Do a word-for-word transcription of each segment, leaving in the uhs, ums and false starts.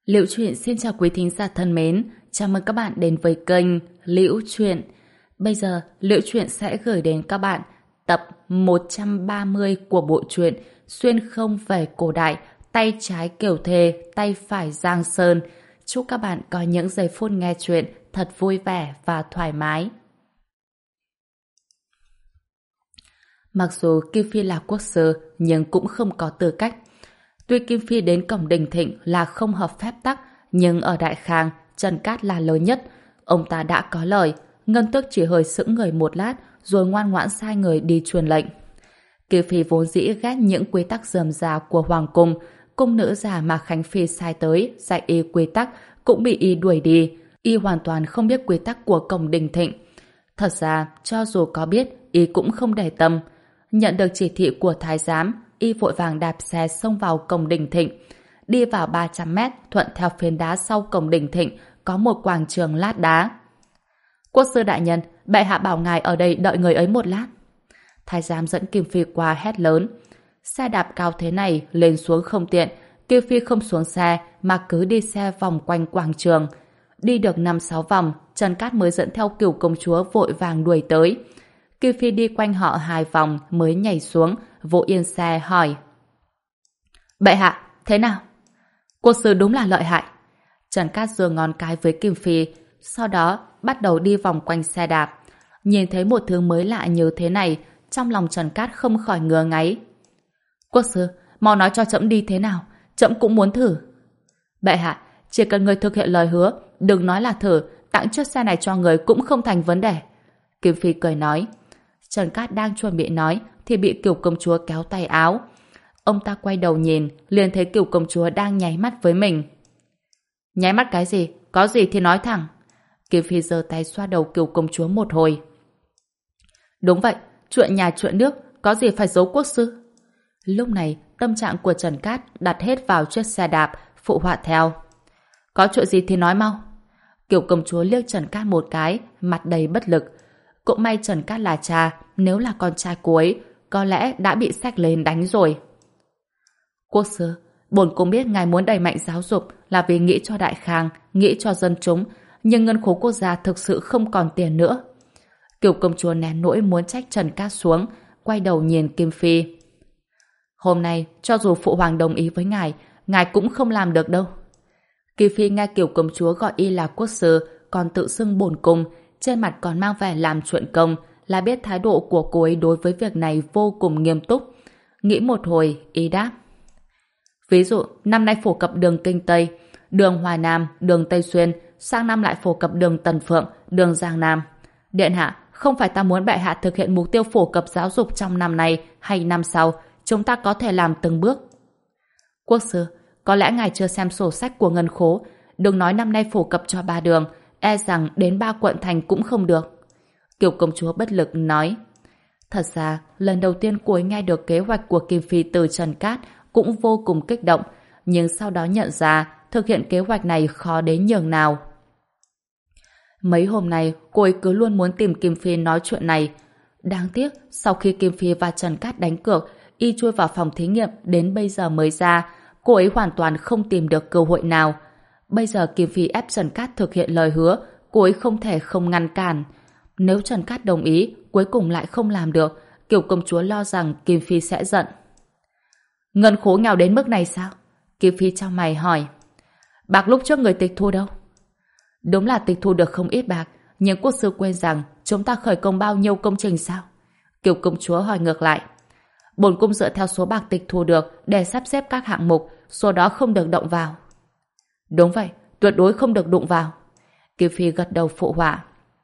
Liễu Chuyện xin chào quý thính giả thân mến, chào mừng các bạn đến với kênh Liễu Chuyện. Bây giờ, Liễu Chuyện sẽ gửi đến các bạn tập một trăm ba mươi của bộ truyện Xuyên không về cổ đại, tay trái Kiều Thề, tay phải Giang Sơn. Chúc các bạn có những giây phút nghe chuyện thật vui vẻ và thoải mái. Mặc dù Kim Phi là quốc sư, nhưng cũng không có tư cách. Tuy Kim Phi đến cổng Đình Thịnh là không hợp phép tắc, nhưng ở Đại Khang, Trần Cát là lớn nhất. Ông ta đã có lời, Ngân Tước chỉ hơi sững người một lát, rồi ngoan ngoãn sai người đi truyền lệnh. Kim Phi vốn dĩ ghét những quy tắc rườm rà của Hoàng Cung, cung nữ già mà Khánh Phi sai tới, dạy y quy tắc, cũng bị y đuổi đi. Y hoàn toàn không biết quy tắc của cổng Đình Thịnh. Thật ra, cho dù có biết, y cũng không để tâm. Nhận được chỉ thị của Thái giám, y vội vàng đạp xe xông vào cổng Đình Thịnh. Đi vào ba trăm mét, thuận theo phiến đá sau cổng Đình Thịnh, có một quảng trường lát đá. Quốc sư đại nhân, bệ hạ bảo ngài ở đây đợi người ấy một lát. Thái giám dẫn Kim Phi qua hét lớn. Xe đạp cao thế này, lên xuống không tiện. Kim Phi không xuống xe, mà cứ đi xe vòng quanh quảng trường. Đi được năm sáu vòng, Trần Cát mới dẫn theo Cửu công chúa vội vàng đuổi tới. Kim Phi đi quanh họ hai vòng mới nhảy xuống, vỗ yên xe hỏi. Bệ hạ, thế nào? Quốc sư đúng là lợi hại. Trần Cát giơ ngón cái với Kim Phi, sau đó bắt đầu đi vòng quanh xe đạp. Nhìn thấy một thứ mới lạ như thế này, trong lòng Trần Cát không khỏi ngứa ngáy. Quốc sư, mau nói cho trẫm đi thế nào, trẫm cũng muốn thử. Bệ hạ, chỉ cần người thực hiện lời hứa, đừng nói là thử, tặng chiếc xe này cho người cũng không thành vấn đề. Kim Phi cười nói. Trần Cát đang chuẩn bị nói thì bị Cửu công chúa kéo tay áo. Ông ta quay đầu nhìn, liền thấy Cửu công chúa đang nháy mắt với mình. Nháy mắt cái gì? Có gì thì nói thẳng. Kim Phi giơ tay xoa đầu Cửu công chúa một hồi. Đúng vậy, chuyện nhà chuyện nước, có gì phải giấu quốc sư? Lúc này, tâm trạng của Trần Cát đặt hết vào chiếc xe đạp, phụ họa theo. Có chuyện gì thì nói mau. Cửu công chúa liếc Trần Cát một cái, mặt đầy bất lực. Cũng may Trần Cát là cha, nếu là con trai cô ấy, có lẽ đã bị xách lên đánh rồi. Quốc sư, bổn cung biết ngài muốn đẩy mạnh giáo dục là vì nghĩ cho Đại Khang, nghĩ cho dân chúng, nhưng ngân khố quốc gia thực sự không còn tiền nữa. Cửu công chúa nén nỗi muốn trách Trần Cát xuống, quay đầu nhìn Kim Phi. Hôm nay, cho dù phụ hoàng đồng ý với ngài, ngài cũng không làm được đâu. Kim Phi nghe Cửu công chúa gọi y là quốc sư, còn tự xưng bổn cung, trên mặt còn mang vẻ làm chuyện công, là biết thái độ của cô ấy đối với việc này vô cùng nghiêm túc. Nghĩ một hồi, y đáp. Ví dụ, năm nay phổ cập đường Kinh Tây, đường Hoài Nam, đường Tây Xuyên, sang năm lại phổ cập đường Tần Phượng, đường Giang Nam. Điện hạ, không phải ta muốn bệ hạ thực hiện mục tiêu phổ cập giáo dục trong năm nay hay năm sau, chúng ta có thể làm từng bước. Quốc sư, có lẽ ngài chưa xem sổ sách của ngân khố, đừng nói năm nay phổ cập cho ba đường, e rằng đến ba quận thành cũng không được. Kiều công chúa bất lực nói. Thật ra, lần đầu tiên cô ấy nghe được kế hoạch của Kim Phi từ Trần Cát cũng vô cùng kích động, nhưng sau đó nhận ra thực hiện kế hoạch này khó đến nhường nào. Mấy hôm nay, cô ấy cứ luôn muốn tìm Kim Phi nói chuyện này. Đáng tiếc, sau khi Kim Phi và Trần Cát đánh cược, y chui vào phòng thí nghiệm đến bây giờ mới ra, cô ấy hoàn toàn không tìm được cơ hội nào. Bây giờ Kim Phi ép Trần Cát thực hiện lời hứa, cô ấy không thể không ngăn cản. Nếu Trần Cát đồng ý, cuối cùng lại không làm được, Kiều công chúa lo rằng Kim Phi sẽ giận. Ngân khố nghèo đến mức này sao? Kim Phi chau mày hỏi. Bạc lúc trước người tịch thu đâu? Đúng là tịch thu được không ít bạc, nhưng quốc sư quên rằng chúng ta khởi công bao nhiêu công trình sao? Kiều công chúa hỏi ngược lại. Bổn cung dựa theo số bạc tịch thu được để sắp xếp các hạng mục, số đó không được động vào. Đúng vậy, tuyệt đối không được đụng vào. Kim Phi gật đầu phụ họa.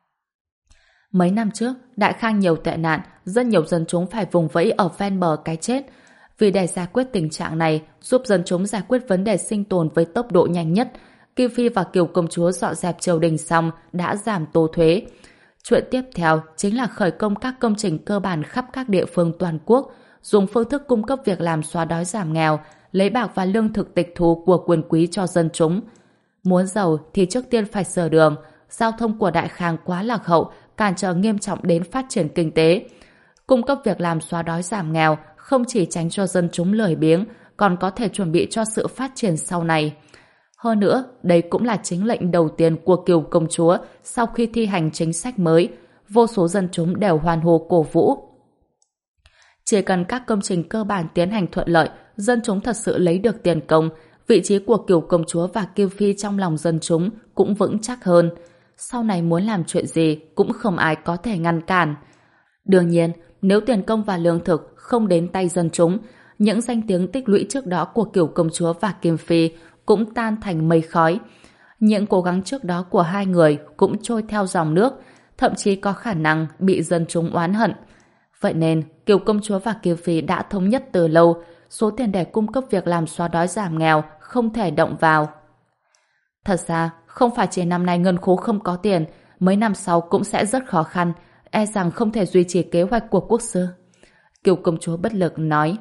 Mấy năm trước, Đại Khang nhiều tệ nạn, rất nhiều dân chúng phải vùng vẫy ở ven bờ cái chết. Vì để giải quyết tình trạng này, giúp dân chúng giải quyết vấn đề sinh tồn với tốc độ nhanh nhất, Kim Phi và Kiều công chúa dọn dẹp triều đình xong đã giảm tô thuế. Chuyện tiếp theo chính là khởi công các công trình cơ bản khắp các địa phương toàn quốc, dùng phương thức cung cấp việc làm xóa đói giảm nghèo, lấy bạc và lương thực tịch thu của quyền quý cho dân chúng. Muốn giàu thì trước tiên phải sửa đường, giao thông của Đại Khang quá lạc hậu, cản trở nghiêm trọng đến phát triển kinh tế. Cung cấp việc làm xóa đói giảm nghèo không chỉ tránh cho dân chúng lười biếng, còn có thể chuẩn bị cho sự phát triển sau này. Hơn nữa, đây cũng là chính lệnh đầu tiên của Kiều công chúa sau khi thi hành chính sách mới. Vô số dân chúng đều hoan hô cổ vũ. Chỉ cần các công trình cơ bản tiến hành thuận lợi, dân chúng thật sự lấy được tiền công, vị trí của Kiều công chúa và Kiều Phi trong lòng dân chúng cũng vững chắc hơn. Sau này muốn làm chuyện gì cũng không ai có thể ngăn cản. Đương nhiên, nếu tiền công và lương thực không đến tay dân chúng, những danh tiếng tích lũy trước đó của Kiều công chúa và Kiều Phi cũng tan thành mây khói. Những cố gắng trước đó của hai người cũng trôi theo dòng nước, thậm chí có khả năng bị dân chúng oán hận. Vậy nên, Kiều công chúa và Kiều Phi đã thống nhất từ lâu, số tiền để cung cấp việc làm xóa đói giảm nghèo không thể động vào. Thật ra, không phải chỉ năm nay ngân khố không có tiền, mấy năm sau cũng sẽ rất khó khăn, e rằng không thể duy trì kế hoạch của quốc sư. Kiều công chúa bất lực nói.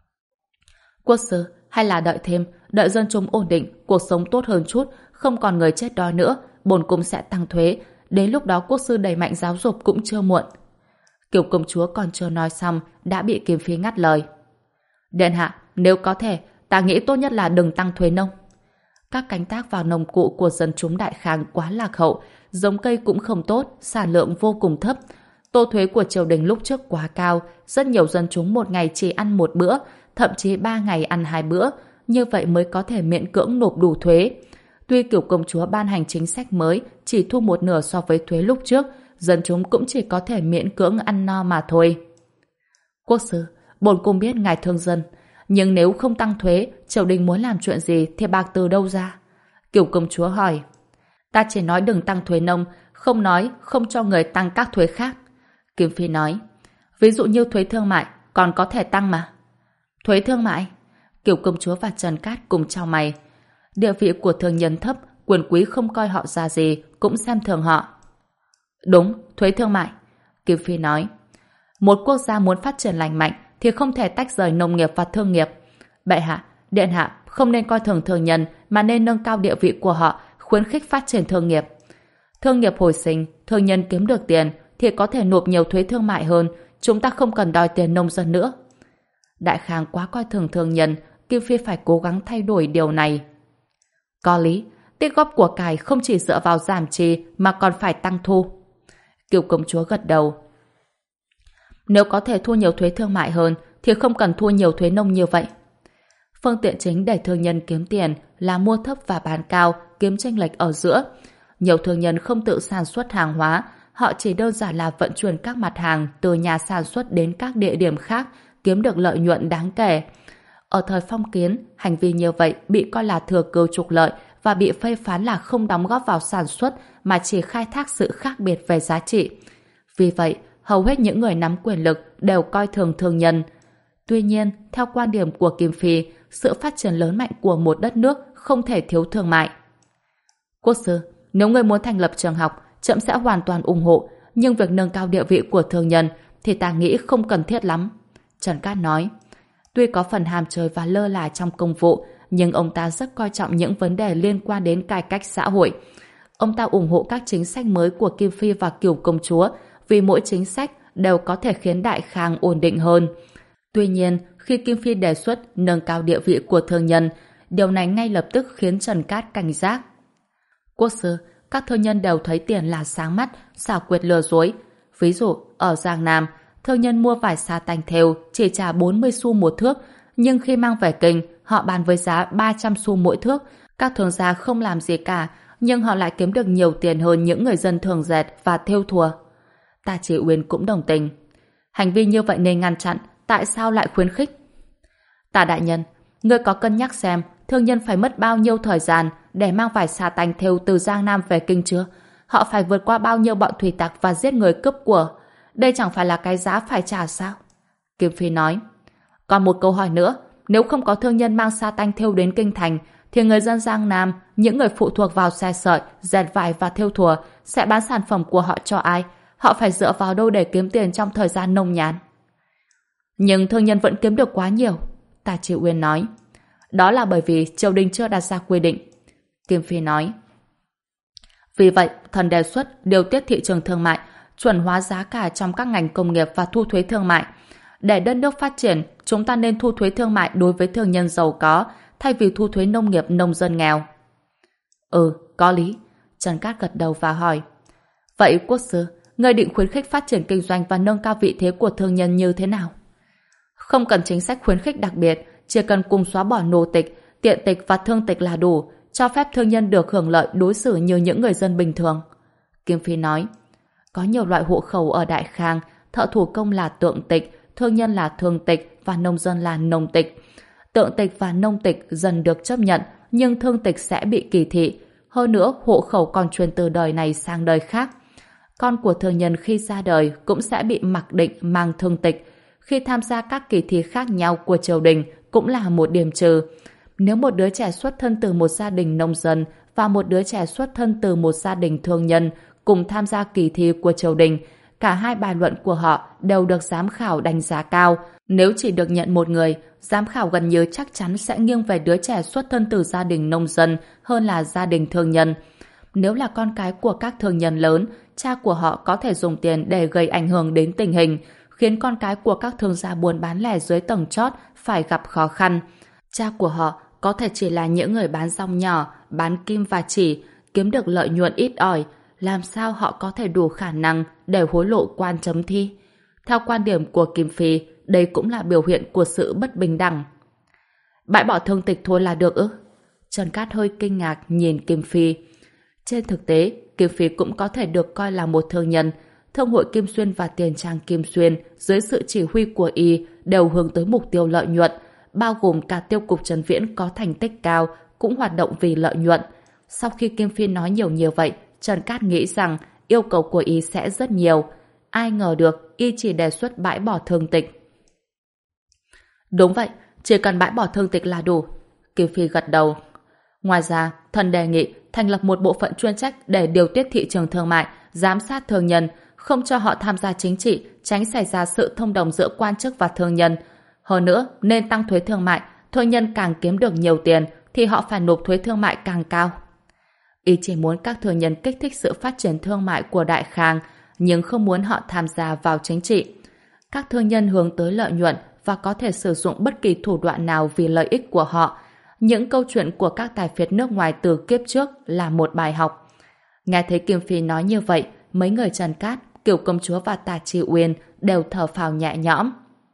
Quốc sư, hay là đợi thêm, đợi dân chúng ổn định, cuộc sống tốt hơn chút, không còn người chết đói nữa, bổn cung sẽ tăng thuế, đến lúc đó quốc sư đẩy mạnh giáo dục cũng chưa muộn. Kiều công chúa còn chưa nói xong, đã bị Kiều Phi ngắt lời. Điện hạ, nếu có thể, ta nghĩ tốt nhất là đừng tăng thuế nông. Các canh tác vào nông cụ của dân chúng Đại Khang quá lạc hậu, giống cây cũng không tốt, sản lượng vô cùng thấp. Tô thuế của triều đình lúc trước quá cao, rất nhiều dân chúng một ngày chỉ ăn một bữa, thậm chí ba ngày ăn hai bữa, như vậy mới có thể miễn cưỡng nộp đủ thuế. Tuy Kiều công chúa ban hành chính sách mới, chỉ thu một nửa so với thuế lúc trước, dân chúng cũng chỉ có thể miễn cưỡng ăn no mà thôi. Quốc sư, bổn cung biết ngài thương dân, nhưng nếu không tăng thuế, triều đình muốn làm chuyện gì thì bạc từ đâu ra? Kiều công chúa hỏi. Ta chỉ nói đừng tăng thuế nông, không nói không cho người tăng các thuế khác. Kim Phi nói. Ví dụ như thuế thương mại, còn có thể tăng mà. Thuế thương mại? Kiều công chúa và Trần Cát cùng chau mày. Địa vị của thương nhân thấp, quyền quý không coi họ ra gì, cũng xem thường họ. Đúng, thuế thương mại. Kim Phi nói. Một quốc gia muốn phát triển lành mạnh thì không thể tách rời nông nghiệp và thương nghiệp. Bệ hạ, điện hạ không nên coi thường thương nhân mà nên nâng cao địa vị của họ, khuyến khích phát triển thương nghiệp. Thương nghiệp hồi sinh, thương nhân kiếm được tiền thì có thể nộp nhiều thuế thương mại hơn, chúng ta không cần đòi tiền nông dân nữa. Đại Khang quá coi thường thương nhân, Kim Phi phải cố gắng thay đổi điều này. Có lý, tích góp của cải không chỉ dựa vào giảm chi mà còn phải tăng thu. Kiều công chúa gật đầu. Nếu có thể thu nhiều thuế thương mại hơn thì không cần thu nhiều thuế nông như vậy. Phương tiện chính để thương nhân kiếm tiền là mua thấp và bán cao, kiếm chênh lệch ở giữa. Nhiều thương nhân không tự sản xuất hàng hóa, họ chỉ đơn giản là vận chuyển các mặt hàng từ nhà sản xuất đến các địa điểm khác, kiếm được lợi nhuận đáng kể. Ở thời phong kiến, hành vi như vậy bị coi là thừa cơ trục lợi và bị phê phán là không đóng góp vào sản xuất mà chỉ khai thác sự khác biệt về giá trị. Vì vậy, hầu hết những người nắm quyền lực đều coi thường thương nhân. Tuy nhiên, theo quan điểm của Kim Phi, sự phát triển lớn mạnh của một đất nước không thể thiếu thương mại. Quốc sư, nếu người muốn thành lập trường học, trẫm sẽ hoàn toàn ủng hộ, nhưng việc nâng cao địa vị của thương nhân thì ta nghĩ không cần thiết lắm. Trần Cát nói, tuy có phần ham chơi và lơ là trong công vụ, nhưng ông ta rất coi trọng những vấn đề liên quan đến cải cách xã hội. Ông ta ủng hộ các chính sách mới của Kim Phi và Kiều công chúa, vì mỗi chính sách đều có thể khiến Đại Khang ổn định hơn. Tuy nhiên, khi Kim Phi đề xuất nâng cao địa vị của thương nhân, điều này ngay lập tức khiến Trần Cát cảnh giác. Quốc sư, các thương nhân đều thấy tiền là sáng mắt, xảo quyệt lừa dối. Ví dụ, ở Giang Nam, thương nhân mua vải sa tanh thêu chỉ trả bốn mươi xu một thước, nhưng khi mang về Kinh, họ bán với giá ba trăm xu mỗi thước. Các thương gia không làm gì cả, nhưng họ lại kiếm được nhiều tiền hơn những người dân thường dệt và thêu thùa. Ta Chỉ Uyên cũng đồng tình. Hành vi như vậy nên ngăn chặn, tại sao lại khuyến khích? Tả đại nhân, ngươi có cân nhắc xem thương nhân phải mất bao nhiêu thời gian để mang vải sa tanh thêu từ Giang Nam về Kinh chưa? Họ phải vượt qua bao nhiêu bọn thủy tặc và giết người cướp của? Đây chẳng phải là cái giá phải trả sao? Kim Phi nói. Còn một câu hỏi nữa, nếu không có thương nhân mang sa tanh thêu đến Kinh Thành, thì người dân Giang Nam, những người phụ thuộc vào xe sợi, dệt vải và thêu thùa, sẽ bán sản phẩm của họ cho ai? Họ phải dựa vào đâu để kiếm tiền trong thời gian nông nhàn? Nhưng thương nhân vẫn kiếm được quá nhiều, Tả Chỉ Uyên nói. Đó là bởi vì triều đình chưa đặt ra quy định. Kim Phi nói. Vì vậy, thần đề xuất điều tiết thị trường thương mại, chuẩn hóa giá cả trong các ngành công nghiệp và thu thuế thương mại. Để đất nước phát triển, chúng ta nên thu thuế thương mại đối với thương nhân giàu có, thay vì thu thuế nông nghiệp nông dân nghèo. Ừ, có lý. Trần Cát gật đầu và hỏi. Vậy quốc sư, người định khuyến khích phát triển kinh doanh và nâng cao vị thế của thương nhân như thế nào? Không cần chính sách khuyến khích đặc biệt, chỉ cần cùng xóa bỏ nô tịch, tiện tịch và thương tịch là đủ, cho phép thương nhân được hưởng lợi đối xử như những người dân bình thường. Kim Phi nói, có nhiều loại hộ khẩu ở Đại Khang, thợ thủ công là tượng tịch, thương nhân là thương tịch và nông dân là nông tịch. Tượng tịch và nông tịch dần được chấp nhận, nhưng thương tịch sẽ bị kỳ thị. Hơn nữa, hộ khẩu còn truyền từ đời này sang đời khác. Con của thương nhân khi ra đời cũng sẽ bị mặc định mang thương tịch. Khi tham gia các kỳ thi khác nhau của triều đình cũng là một điểm trừ. Nếu một đứa trẻ xuất thân từ một gia đình nông dân và một đứa trẻ xuất thân từ một gia đình thương nhân cùng tham gia kỳ thi của triều đình, cả hai bài luận của họ đều được giám khảo đánh giá cao. Nếu chỉ được nhận một người, giám khảo gần như chắc chắn sẽ nghiêng về đứa trẻ xuất thân từ gia đình nông dân hơn là gia đình thương nhân. Nếu là con cái của các thương nhân lớn, cha của họ có thể dùng tiền để gây ảnh hưởng đến tình hình, khiến con cái của các thương gia buôn bán lẻ dưới tầng chót phải gặp khó khăn. Cha của họ có thể chỉ là những người bán rong nhỏ, bán kim và chỉ, kiếm được lợi nhuận ít ỏi, làm sao họ có thể đủ khả năng để hối lộ quan chấm thi? Theo quan điểm của Kim Phi, đây cũng là biểu hiện của sự bất bình đẳng. Bãi bỏ thương tịch thôi là được ư? Trần Cát hơi kinh ngạc nhìn Kim Phi. Trên thực tế, Kim Phi cũng có thể được coi là một thương nhân. Thương hội Kim Xuyên và Tiền Trang Kim Xuyên dưới sự chỉ huy của y đều hướng tới mục tiêu lợi nhuận, bao gồm cả tiêu cục Trần Viễn có thành tích cao cũng hoạt động vì lợi nhuận. Sau khi Kim Phi nói nhiều như vậy, Trần Cát nghĩ rằng yêu cầu của y sẽ rất nhiều. Ai ngờ được y chỉ đề xuất bãi bỏ thương tịch. Đúng vậy, chỉ cần bãi bỏ thương tịch là đủ. Kim Phi gật đầu. Ngoài ra, thần đề nghị thành lập một bộ phận chuyên trách để điều tiết thị trường thương mại, giám sát thương nhân, không cho họ tham gia chính trị, tránh xảy ra sự thông đồng giữa quan chức và thương nhân. Hơn nữa, nên tăng thuế thương mại, thương nhân càng kiếm được nhiều tiền thì họ phải nộp thuế thương mại càng cao. Y chỉ muốn các thương nhân kích thích sự phát triển thương mại của Đại Khang, nhưng không muốn họ tham gia vào chính trị. Các thương nhân hướng tới lợi nhuận và có thể sử dụng bất kỳ thủ đoạn nào vì lợi ích của họ. Những câu chuyện của các tài phiệt nước ngoài từ kiếp trước là một bài học. Nghe thấy Kim Phi nói như vậy, mấy người Trần Cát, Kiều Công Chúa và Tà Chi Uyên đều thở phào nhẹ nhõm.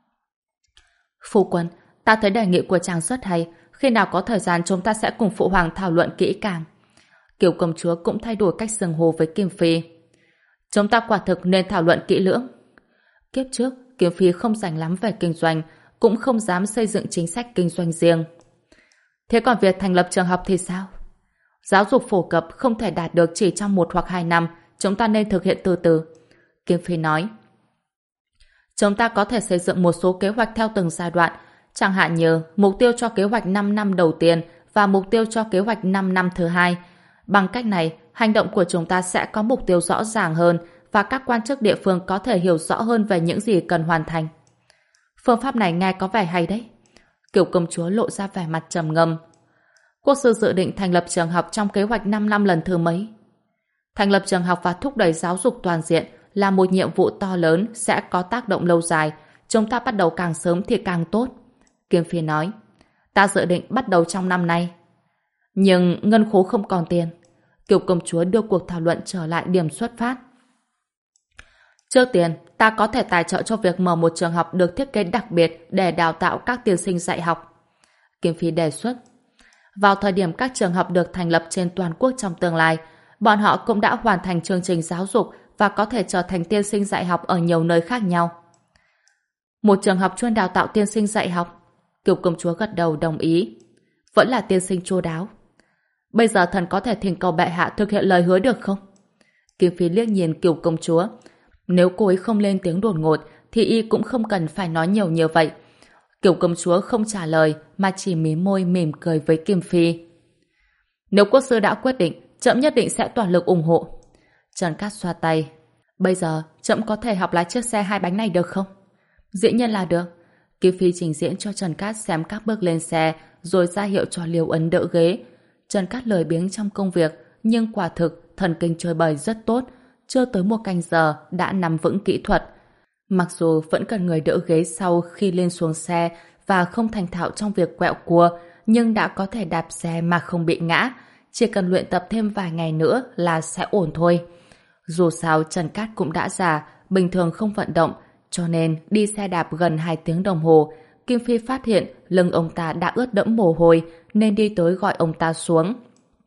Phu quân, ta thấy đề nghị của chàng rất hay. Khi nào có thời gian chúng ta sẽ cùng phụ hoàng thảo luận kỹ càng. Kiều Công Chúa cũng thay đổi cách xưng hô với Kim Phi. Chúng ta quả thực nên thảo luận kỹ lưỡng. Kiếp trước, Kim Phi không rành lắm về kinh doanh, cũng không dám xây dựng chính sách kinh doanh riêng. Thế còn việc thành lập trường học thì sao? Giáo dục phổ cập không thể đạt được chỉ trong một hoặc hai năm, chúng ta nên thực hiện từ từ. Kim Phi nói. Chúng ta có thể xây dựng một số kế hoạch theo từng giai đoạn, chẳng hạn như mục tiêu cho kế hoạch năm năm đầu tiên và mục tiêu cho kế hoạch năm năm thứ hai. Bằng cách này, hành động của chúng ta sẽ có mục tiêu rõ ràng hơn và các quan chức địa phương có thể hiểu rõ hơn về những gì cần hoàn thành. Phương pháp này nghe có vẻ hay đấy. Kiều Công Chúa lộ ra vẻ mặt trầm ngâm. Quốc sư dự định thành lập trường học trong kế hoạch năm năm lần thứ mấy? Thành lập trường học và thúc đẩy giáo dục toàn diện là một nhiệm vụ to lớn sẽ có tác động lâu dài. Chúng ta bắt đầu càng sớm thì càng tốt. Kim Phi nói. Ta dự định bắt đầu trong năm nay. Nhưng ngân khố không còn tiền. Kiều Công Chúa đưa cuộc thảo luận trở lại điểm xuất phát. Trước tiên, ta có thể tài trợ cho việc mở một trường học được thiết kế đặc biệt để đào tạo các tiên sinh dạy học. Kim Phi đề xuất. Vào thời điểm các trường học được thành lập trên toàn quốc trong tương lai, bọn họ cũng đã hoàn thành chương trình giáo dục và có thể trở thành tiên sinh dạy học ở nhiều nơi khác nhau. Một trường học chuyên đào tạo tiên sinh dạy học. Kiều Công Chúa gật đầu đồng ý. Vẫn là tiên sinh chu đáo. Bây giờ thần có thể thỉnh cầu bệ hạ thực hiện lời hứa được không? Kim Phi liếc nhìn Kiều Công Chúa. Nếu cô ấy không lên tiếng đột ngột thì y cũng không cần phải nói nhiều như vậy. Kiều Công Chúa không trả lời mà chỉ mím môi mỉm cười với Kim Phi. Nếu quốc sư đã quyết định, trẫm nhất định sẽ toàn lực ủng hộ. Trần Cát xoa tay. Bây giờ trẫm có thể học lái chiếc xe hai bánh này được không? Dĩ nhiên là được. Kim Phi trình diễn cho Trần Cát xem các bước lên xe rồi ra hiệu cho Liêu Ấn đỡ ghế. Trần Cát lười biếng trong công việc nhưng quả thực thần kinh chơi bời rất tốt. Chưa tới một canh giờ đã nắm vững kỹ thuật. Mặc dù vẫn cần người đỡ ghế sau khi lên xuống xe và không thành thạo trong việc quẹo cua, nhưng đã có thể đạp xe mà không bị ngã. chỉ cần luyện tập thêm vài ngày nữa là sẽ ổn thôi. Dù sao Trần Cát cũng đã già, bình thường không vận động, cho nên đi xe đạp gần hai tiếng đồng hồ, Kim Phi phát hiện lưng ông ta đã ướt đẫm mồ hôi nên đi tới gọi ông ta xuống.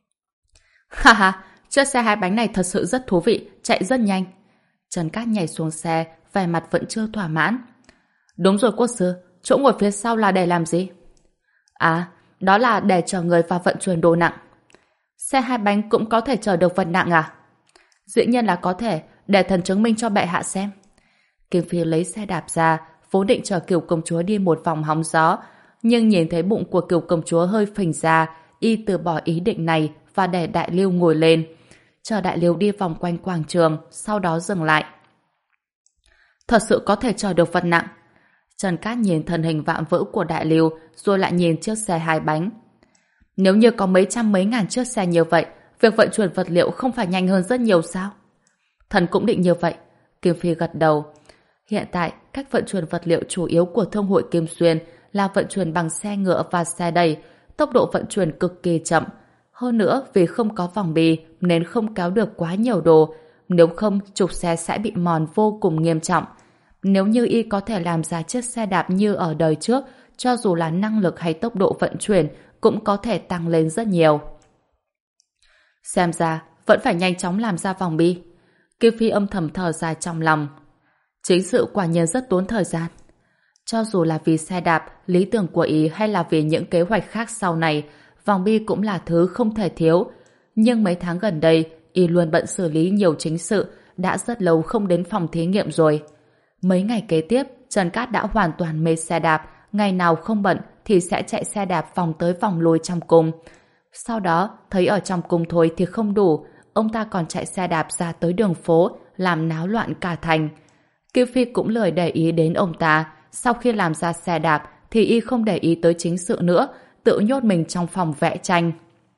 Ha ha, chiếc xe hai bánh này thật sự rất thú vị, chạy rất nhanh. Trần Cát nhảy xuống xe, vẻ mặt vẫn chưa thỏa mãn. Đúng rồi quốc sư, chỗ ngồi phía sau là để làm gì? À, đó là để chở người và vận chuyển đồ nặng. Xe hai bánh cũng có thể chở được vật nặng à? Dĩ nhiên là có thể, để thần chứng minh cho bệ hạ xem. Kim Phi lấy xe đạp ra, vốn định chở Kiều công chúa đi một vòng hóng gió, nhưng nhìn thấy bụng của Kiều công chúa hơi phình ra, y từ bỏ ý định này và để Đại Lưu ngồi lên. Chờ Đại Lưu đi vòng quanh quảng trường, sau đó dừng lại. Thật sự có thể chở được vật nặng. Trần Cát nhìn thân hình vạm vỡ của Đại Lưu, rồi lại nhìn chiếc xe hai bánh. Nếu như có mấy trăm mấy ngàn chiếc xe như vậy, việc vận chuyển vật liệu không phải nhanh hơn rất nhiều sao? Thần cũng định như vậy. Kim Phi gật đầu. Hiện tại, cách vận chuyển vật liệu chủ yếu của Thương hội Kim Xuyên là vận chuyển bằng xe ngựa và xe đẩy, tốc độ vận chuyển cực kỳ chậm. Hơn nữa, vì không có vòng bi nên không kéo được quá nhiều đồ, nếu không trục xe sẽ bị mòn vô cùng nghiêm trọng. Nếu như y có thể làm ra chiếc xe đạp như ở đời trước, cho dù là năng lực hay tốc độ vận chuyển cũng có thể tăng lên rất nhiều. Xem ra, vẫn phải nhanh chóng làm ra vòng bi. Kim Phi âm thầm thở dài trong lòng. Chính sự quả nhiên rất tốn thời gian. Cho dù là vì xe đạp, lý tưởng của ý hay là vì những kế hoạch khác sau này, vòng bi cũng là thứ không thể thiếu. Nhưng mấy tháng gần đây, y luôn bận xử lý nhiều chính sự, đã rất lâu không đến phòng thí nghiệm rồi. Mấy ngày kế tiếp, Trần Cát đã hoàn toàn mê xe đạp, ngày nào không bận thì sẽ chạy xe đạp vòng tới vòng lui trong cung. Sau đó, thấy ở trong cung thôi thì không đủ, ông ta còn chạy xe đạp ra tới đường phố, làm náo loạn cả thành. Kim Phi cũng lười để ý đến ông ta, sau khi làm ra xe đạp thì y không để ý tới chính sự nữa, tự nhốt mình trong phòng vẽ tranh.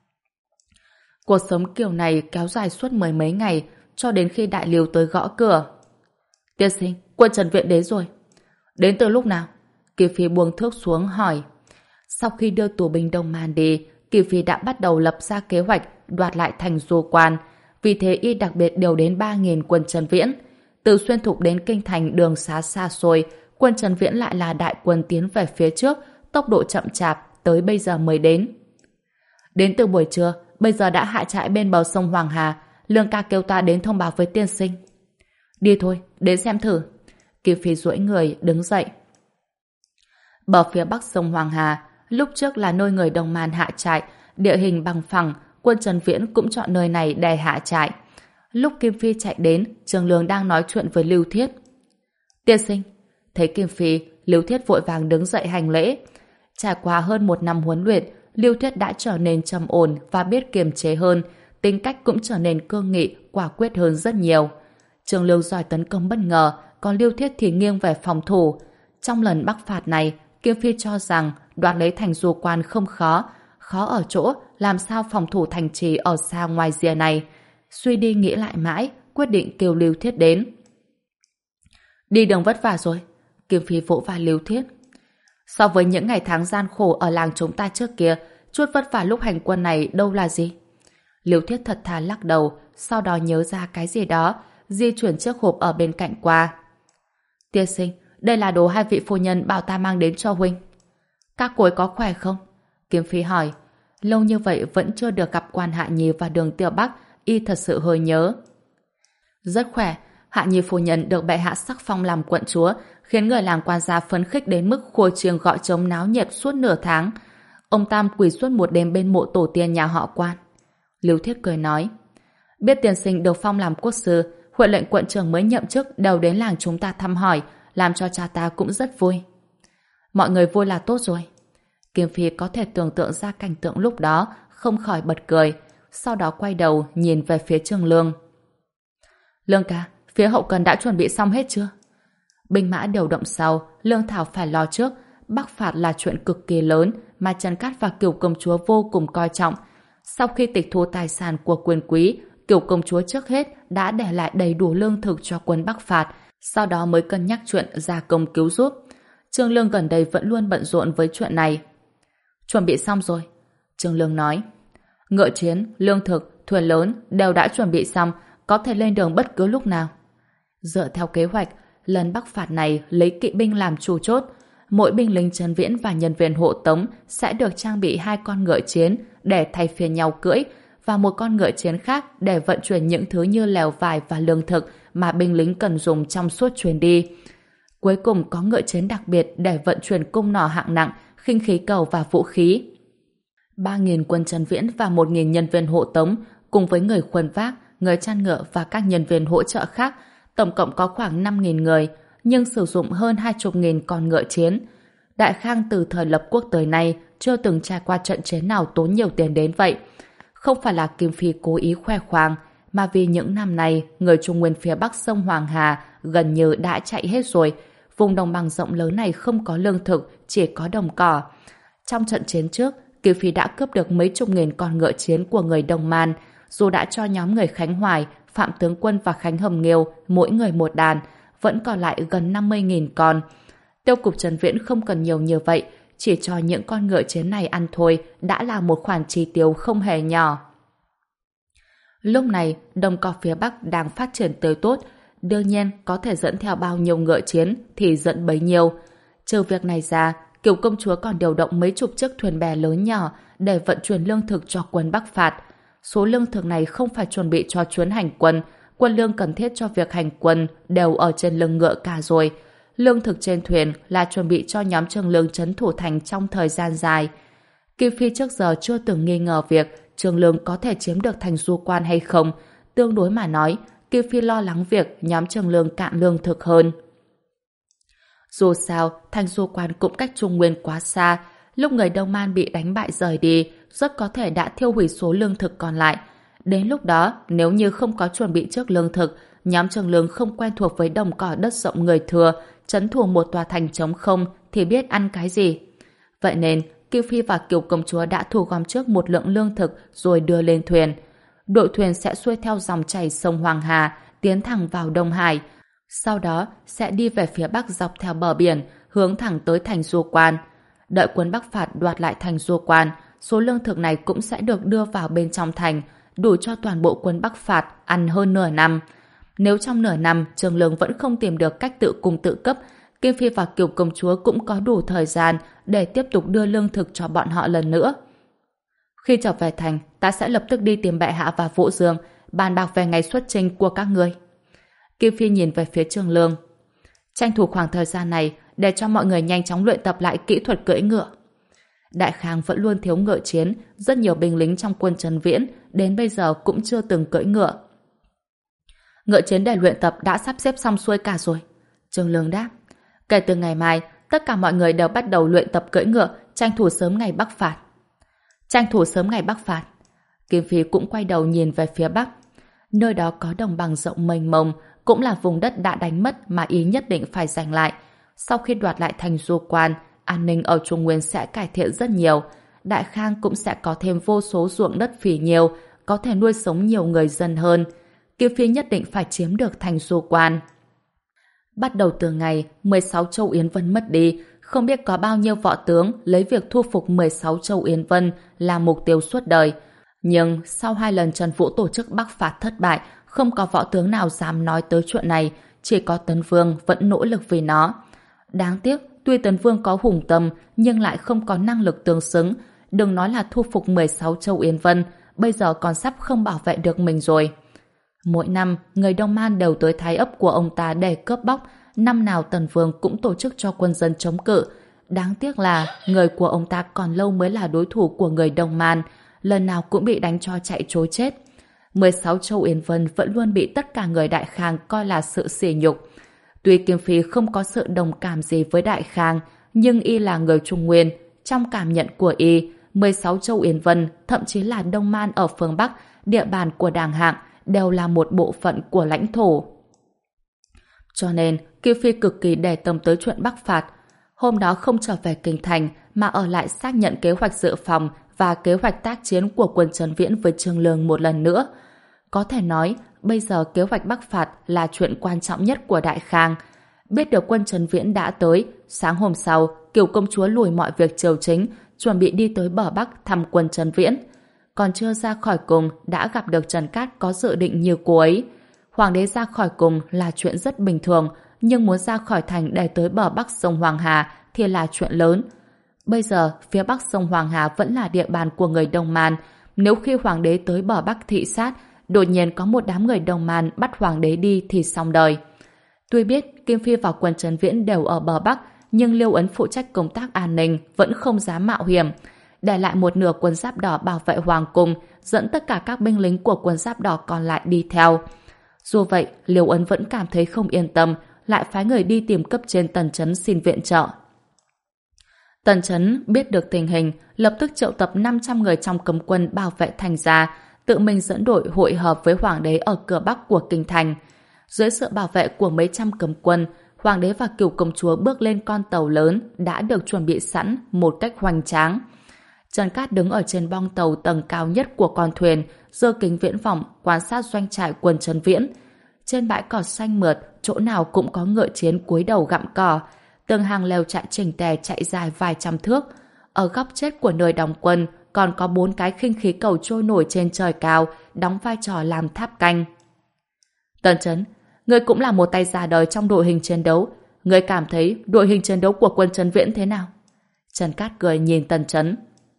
Cuộc sống kiểu này kéo dài suốt mười mấy ngày, cho đến khi Đại Liêu tới gõ cửa. Tiên sinh, quân Trần Viện đến rồi. Đến từ lúc nào? Kim Phi buông thước xuống hỏi. Sau khi đưa tù binh Đông Man đi, Kim Phi đã bắt đầu lập ra kế hoạch đoạt lại thành Du Quan. Vì thế y đặc biệt điều đến ba nghìn quân Trần Viễn. Từ Xuyên Thục đến Kinh Thành đường xá xa xôi, quân Trần Viễn lại là đại quân tiến về phía trước, tốc độ chậm chạp, tới bây giờ mới đến. Đến từ buổi trưa, bây giờ đã hạ trại bên bờ sông Hoàng Hà, Lương ca kêu ta đến thông báo với tiên sinh. Đi thôi, đến xem thử. Kim Phi duỗi người, đứng dậy. Bờ phía bắc sông Hoàng Hà, lúc trước là nơi người Đông Man hạ trại, địa hình bằng phẳng, quân Trần Viễn cũng chọn nơi này để hạ trại. Lúc Kim Phi chạy đến, Trường Lương đang nói chuyện với Lưu Thiết. Tiên sinh, thấy Kim Phi, Lưu Thiết vội vàng đứng dậy hành lễ. Trải qua hơn một năm huấn luyện, Lưu Thiết đã trở nên trầm ổn và biết kiềm chế hơn, tính cách cũng trở nên cương nghị, quả quyết hơn rất nhiều. Trường Lương giỏi tấn công bất ngờ, còn Lưu Thiết thì nghiêng về phòng thủ. Trong lần bắc phạt này, Kim Phi cho rằng đoạt lấy thành Du Quan không khó, khó ở chỗ làm sao phòng thủ thành trì ở xa ngoài rìa này. Suy đi nghĩ lại mãi, quyết định kêu Lưu Thiết đến. Đi đường vất vả rồi. Kim Phi vỗ vai Lưu Thiết. So với những ngày tháng gian khổ ở làng chúng ta trước kia, chút vất vả lúc hành quân này đâu là gì? Lưu Thiết thật thà lắc đầu, sau đó nhớ ra cái gì đó, di chuyển chiếc hộp ở bên cạnh qua. Tiên sinh, đây là đồ hai vị phu nhân bảo ta mang đến cho huynh. Các cô ấy có khỏe không? Kim Phi hỏi. Lâu như vậy vẫn chưa được gặp quan Hạ Nhi và Đường Tiêu Bắc, y thật sự hơi nhớ. Rất khỏe, Hạ Nhi phu nhân được bệ hạ sắc phong làm quận chúa, khiến người làng Quan gia phấn khích đến mức khua chiêng gọi trống náo nhiệt suốt nửa tháng. Ông Tam quỳ suốt một đêm bên mộ tổ tiên nhà họ Quan. Lưu Thiết cười nói. Biết tiên sinh được phong làm quốc sư, huyện lệnh quận trưởng mới nhậm chức đều đến làng chúng ta thăm hỏi, làm cho cha ta cũng rất vui. Mọi người vui là tốt rồi. Kim Phi có thể tưởng tượng ra cảnh tượng lúc đó, không khỏi bật cười, sau đó quay đầu nhìn về phía Trường Lương. Lương ca, phía hậu cần đã chuẩn bị xong hết chưa? Binh mã điều động sau, Lương Thảo phải lo trước. Bắc phạt là chuyện cực kỳ lớn mà Trần Cát và Kiều công chúa vô cùng coi trọng. Sau khi tịch thu tài sản của quyền quý, Kiều công chúa trước hết đã để lại đầy đủ lương thực cho quân Bắc phạt, sau đó mới cân nhắc chuyện gia công cứu giúp. Trương Lương gần đây vẫn luôn bận rộn với chuyện này. Chuẩn bị xong rồi, Trương Lương nói. Ngựa chiến, lương thực, thuyền lớn đều đã chuẩn bị xong, có thể lên đường bất cứ lúc nào. Dựa theo kế hoạch, lần bắc phạt này lấy kỵ binh làm chủ chốt. Mỗi binh lính Trần Viễn và nhân viên hộ tống sẽ được trang bị hai con ngựa chiến để thay phiên nhau cưỡi và một con ngựa chiến khác để vận chuyển những thứ như lều vải và lương thực mà binh lính cần dùng trong suốt chuyến đi. Cuối cùng có ngựa chiến đặc biệt để vận chuyển cung nỏ hạng nặng, khinh khí cầu và vũ khí. ba nghìn quân Trần Viễn và một nghìn nhân viên hộ tống cùng với người khuân vác, người chăn ngựa và các nhân viên hỗ trợ khác, tổng cộng có khoảng năm nghìn người, nhưng sử dụng hơn hai mươi nghìn con ngựa chiến. Đại Khang từ thời lập quốc tới nay chưa từng trải qua trận chiến nào tốn nhiều tiền đến vậy. Không phải là Kim Phi cố ý khoe khoang, mà vì những năm nay người Trung Nguyên phía bắc sông Hoàng Hà gần như đã chạy hết rồi. Vùng đồng bằng rộng lớn này không có lương thực, chỉ có đồng cỏ. Trong trận chiến trước, Kim Phi đã cướp được mấy chục nghìn con ngựa chiến của người Đông Man, dù đã cho nhóm người Khánh Hoài, Phạm Tướng Quân và Khánh Hồng Nghiêu mỗi người một đàn, vẫn còn lại gần năm mươi nghìn con. Tiêu cục Trần Viễn không cần nhiều như vậy, chỉ cho những con ngựa chiến này ăn thôi đã là một khoản chi tiêu không hề nhỏ. Lúc này, đồng cỏ phía Bắc đang phát triển tươi tốt, đương nhiên có thể dẫn theo bao nhiêu ngựa chiến thì dẫn bấy nhiêu. Trừ việc này ra, Kiều công chúa còn điều động mấy chục chiếc thuyền bè lớn nhỏ để vận chuyển lương thực cho quân Bắc phạt. Số lương thực này không phải chuẩn bị cho chuyến hành quân, quân lương cần thiết cho việc hành quân đều ở trên lưng ngựa cả rồi. Lương thực trên thuyền là chuẩn bị cho nhóm Trương Lương trấn thủ thành trong thời gian dài. Kim Phi trước giờ chưa từng nghi ngờ việc Trương Lương có thể chiếm được thành Du Quan hay không. Tương đối mà nói, Kim Phi lo lắng việc nhóm Trương Lương cạn lương thực hơn. Dù sao, thành Du Quan cũng cách Trung Nguyên quá xa. Lúc người Đông Man bị đánh bại rời đi, rất có thể đã thiêu hủy số lương thực còn lại. Đến lúc đó, nếu như không có chuẩn bị trước lương thực, nhóm Trương Lương không quen thuộc với đồng cỏ đất rộng người thừa, trấn thủ một tòa thành trống không thì biết ăn cái gì. Vậy nên, Kiều Phi và Kiều công chúa đã thu gom trước một lượng lương thực rồi đưa lên thuyền. Đội thuyền sẽ xuôi theo dòng chảy sông Hoàng Hà, tiến thẳng vào Đông Hải. Sau đó sẽ đi về phía Bắc dọc theo bờ biển, hướng thẳng tới thành Du Quan. Đợi quân Bắc phạt đoạt lại thành Du Quan, số lương thực này cũng sẽ được đưa vào bên trong thành, đủ cho toàn bộ quân Bắc phạt ăn hơn nửa năm. Nếu trong nửa năm Trương Lương vẫn không tìm được cách tự cung tự cấp, Kim Phi và Kiều công chúa cũng có đủ thời gian để tiếp tục đưa lương thực cho bọn họ lần nữa. Khi trở về thành, ta sẽ lập tức đi tìm bệ hạ và Vũ Dương, bàn bạc về ngày xuất chinh của các ngươi. Kim Phi nhìn về phía Trương Lương. Tranh thủ khoảng thời gian này để cho mọi người nhanh chóng luyện tập lại kỹ thuật cưỡi ngựa. Đại Khang vẫn luôn thiếu ngựa chiến, rất nhiều binh lính trong quân Trần Viễn đến bây giờ cũng chưa từng cưỡi ngựa. Ngựa chiến để luyện tập đã sắp xếp xong xuôi cả rồi. Trương Lương đáp. Kể từ ngày mai, tất cả mọi người đều bắt đầu luyện tập cưỡi ngựa, tranh thủ sớm ngày Bắc phạt. Tranh thủ sớm ngày Bắc phạt. Kim Phi cũng quay đầu nhìn về phía Bắc. Nơi đó có đồng bằng rộng mênh mông, cũng là vùng đất đã đánh mất mà ý nhất định phải giành lại. Sau khi đoạt lại thành Du Quan, an ninh ở Trung Nguyên sẽ cải thiện rất nhiều. Đại Khang cũng sẽ có thêm vô số ruộng đất phì nhiêu, có thể nuôi sống nhiều người dân hơn. Kim Phi nhất định phải chiếm được thành Du Quan. Bắt đầu từ ngày mười sáu châu Yến Vân mất đi, không biết có bao nhiêu võ tướng lấy việc thu phục mười sáu châu Yến Vân là mục tiêu suốt đời. Nhưng sau hai lần Trần Vũ tổ chức Bắc phạt thất bại, không có võ tướng nào dám nói tới chuyện này, chỉ có Tấn Vương vẫn nỗ lực vì nó. Đáng tiếc, tuy Tấn Vương có hùng tâm nhưng lại không có năng lực tương xứng. Đừng nói là thu phục mười sáu châu Yến Vân, bây giờ còn sắp không bảo vệ được mình rồi. Mỗi năm, người Đông Man đều tới thái ấp của ông ta để cướp bóc, năm nào Tần Vương cũng tổ chức cho quân dân chống cự. Đáng tiếc là người của ông ta còn lâu mới là đối thủ của người Đông Man, lần nào cũng bị đánh cho chạy trối chết. mười sáu châu Yến Vân vẫn luôn bị tất cả người Đại Khang coi là sự sỉ nhục. Tuy Kim Phi không có sự đồng cảm gì với Đại Khang, nhưng y là người Trung Nguyên. Trong cảm nhận của y, mười sáu châu Yến Vân, thậm chí là Đông Man ở phương Bắc, địa bàn của Đàng Hạng, đều là một bộ phận của lãnh thổ. Cho nên, Kim Phi cực kỳ để tâm tới chuyện Bắc phạt. Hôm đó không trở về kinh thành, mà ở lại xác nhận kế hoạch dự phòng và kế hoạch tác chiến của quân Trần Viễn với Trương Lương một lần nữa. Có thể nói, bây giờ kế hoạch Bắc phạt là chuyện quan trọng nhất của Đại Khang. Biết được quân Trần Viễn đã tới, sáng hôm sau, Kiều công chúa lùi mọi việc triều chính, chuẩn bị đi tới bờ Bắc thăm quân Trần Viễn. Còn chưa ra khỏi cung đã gặp được Trần Cát có dự định như cô ấy. Hoàng đế ra khỏi cung là chuyện rất bình thường, nhưng muốn ra khỏi thành để tới bờ bắc sông Hoàng Hà thì là chuyện lớn. Bây giờ, phía bắc sông Hoàng Hà vẫn là địa bàn của người Đông Man. Nếu khi Hoàng đế tới bờ bắc thị sát, đột nhiên có một đám người Đông Man bắt Hoàng đế đi thì xong đời. Tuy biết Kim Phi và quân Trấn Viễn đều ở bờ bắc, nhưng Liêu Ấn phụ trách công tác an ninh vẫn không dám mạo hiểm. Để lại một nửa quân giáp đỏ bảo vệ hoàng cung, dẫn tất cả các binh lính của quân giáp đỏ còn lại đi theo. Dù vậy, Liêu Ấn vẫn cảm thấy không yên tâm, lại phái người đi tìm cấp trên Tần Chấn xin viện trợ. Tần Chấn biết được tình hình, lập tức triệu tập năm trăm người trong cấm quân bảo vệ thành ra, tự mình dẫn đội hội hợp với hoàng đế ở cửa bắc của kinh thành. Dưới sự bảo vệ của mấy trăm cấm quân, hoàng đế và cửu công chúa bước lên con tàu lớn đã được chuẩn bị sẵn một cách hoành tráng. Trần Cát đứng ở trên bong tàu tầng cao nhất của con thuyền, giơ kính viễn vọng quan sát doanh trại quân Trấn Viễn. Trên bãi cỏ xanh mượt, chỗ nào cũng có ngựa chiến cúi đầu gặm cỏ. Từng hàng lều trại chỉnh tề chạy dài vài trăm thước. Ở góc chết của nơi đóng quân còn có bốn cái khinh khí cầu trôi nổi trên trời cao, đóng vai trò làm tháp canh. Tần Chấn, ngươi cũng là một tay già đời trong đội hình chiến đấu. Ngươi cảm thấy đội hình chiến đấu của quân Trấn Viễn thế nào? Trần Cát cười nhìn Tần Chấn.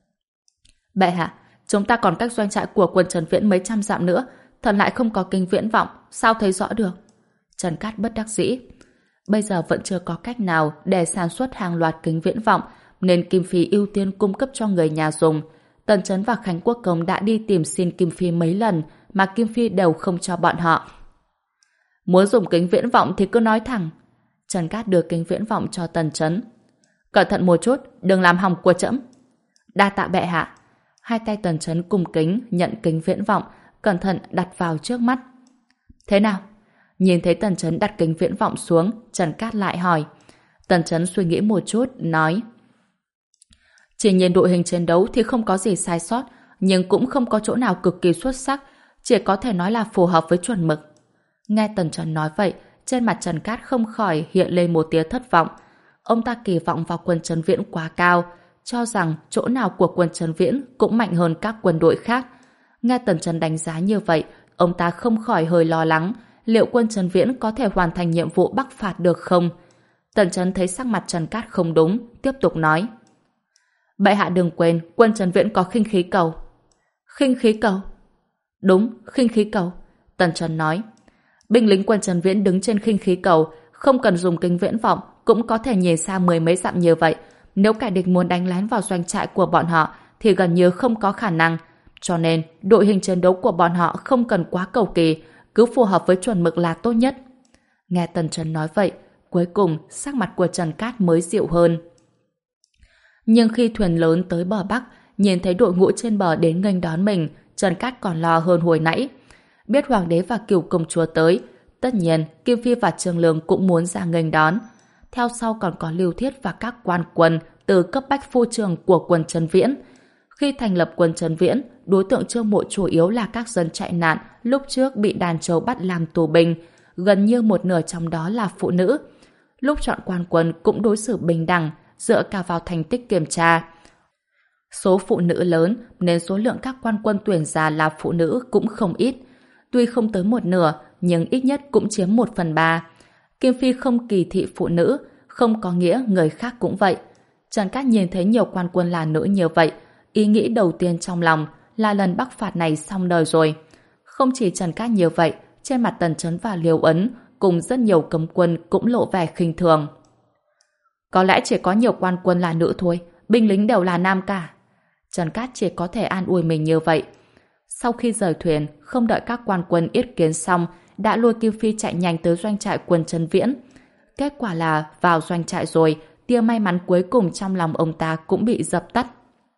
Bệ hạ, chúng ta còn cách doanh trại của quân Trấn Viễn mấy trăm dặm nữa, thần lại không có kính viễn vọng, sao thấy rõ được? Trần Cát bất đắc dĩ. Bây giờ vẫn chưa có cách nào để sản xuất hàng loạt kính viễn vọng, nên Kim Phi ưu tiên cung cấp cho người nhà dùng. Tần Chấn và Khánh Quốc Công đã đi tìm xin Kim Phi mấy lần, mà Kim Phi đều không cho bọn họ. Muốn dùng kính viễn vọng thì cứ nói thẳng. Trần Cát đưa kính viễn vọng cho Tần Chấn. Cẩn thận một chút, đừng làm hỏng của trẫm. Đa tạ bệ hạ. Hai tay Tần Chấn cùng kính nhận kính viễn vọng, cẩn thận đặt vào trước mắt. Thế nào? Nhìn thấy Tần Chấn đặt kính viễn vọng xuống, Trần Cát lại hỏi. Tần Chấn suy nghĩ một chút, nói: Chỉ nhìn đội hình chiến đấu thì không có gì sai sót, nhưng cũng không có chỗ nào cực kỳ xuất sắc, chỉ có thể nói là phù hợp với chuẩn mực. Nghe Tần Chấn nói vậy, trên mặt Trần Cát không khỏi hiện lên một tia thất vọng. Ông ta kỳ vọng vào quân Trấn Viễn quá cao, cho rằng chỗ nào của quân Trấn Viễn cũng mạnh hơn các quân đội khác. Nghe Tần Chấn đánh giá như vậy, ông ta không khỏi hơi lo lắng, liệu quân Trấn Viễn có thể hoàn thành nhiệm vụ bắc phạt được không? Tần Chấn thấy sắc mặt Trần Cát không đúng, tiếp tục nói: Bệ hạ đừng quên, quân Trấn Viễn có khinh khí cầu. Khinh khí cầu? Đúng, khinh khí cầu. Tần Chấn nói. Binh lính quân Trấn Viễn đứng trên khinh khí cầu, không cần dùng kính viễn vọng, cũng có thể nhìn xa mười mấy dặm như vậy. Nếu kẻ địch muốn đánh lén vào doanh trại của bọn họ, thì gần như không có khả năng. Cho nên, đội hình chiến đấu của bọn họ không cần quá cầu kỳ, cứ phù hợp với chuẩn mực là tốt nhất. Nghe Tần Chấn nói vậy, cuối cùng sắc mặt của Trần Cát mới dịu hơn. Nhưng khi thuyền lớn tới bờ Bắc, nhìn thấy đội ngũ trên bờ đến nghênh đón mình, Trần Cát còn lo hơn hồi nãy. Biết hoàng đế và cửu công chúa tới, tất nhiên Kim Phi và Trương Lương cũng muốn ra nghênh đón. Theo sau còn có Lưu Thiết và các quan quân từ cấp bách phu trường của quân Trấn Viễn. Khi thành lập quân Trấn Viễn, đối tượng chiêu mộ chủ yếu là các dân chạy nạn lúc trước bị đàn Châu bắt làm tù binh, gần như một nửa trong đó là phụ nữ. Lúc chọn quan quân cũng đối xử bình đẳng, dựa cả vào thành tích kiểm tra. Số phụ nữ lớn nên số lượng các quan quân tuyển ra là phụ nữ cũng không ít. Tuy không tới một nửa, nhưng ít nhất cũng chiếm một phần ba. Kim Phi không kỳ thị phụ nữ, không có nghĩa người khác cũng vậy. Trần Cát nhìn thấy nhiều quan quân là nữ như vậy, ý nghĩ đầu tiên trong lòng là lần bắc phạt này xong đời rồi. Không chỉ Trần Cát như vậy, trên mặt Tần Chấn và Liêu Ấn cùng rất nhiều cấm quân cũng lộ vẻ khinh thường. Có lẽ chỉ có nhiều quan quân là nữ thôi, binh lính đều là nam cả. Trần Cát chỉ có thể an ủi mình như vậy. Sau khi rời thuyền, không đợi các quan quân yết kiến xong, đã lôi Kim Phi chạy nhanh tới doanh trại quân Trấn Viễn. Kết quả là vào doanh trại rồi, tia may mắn cuối cùng trong lòng ông ta cũng bị dập tắt.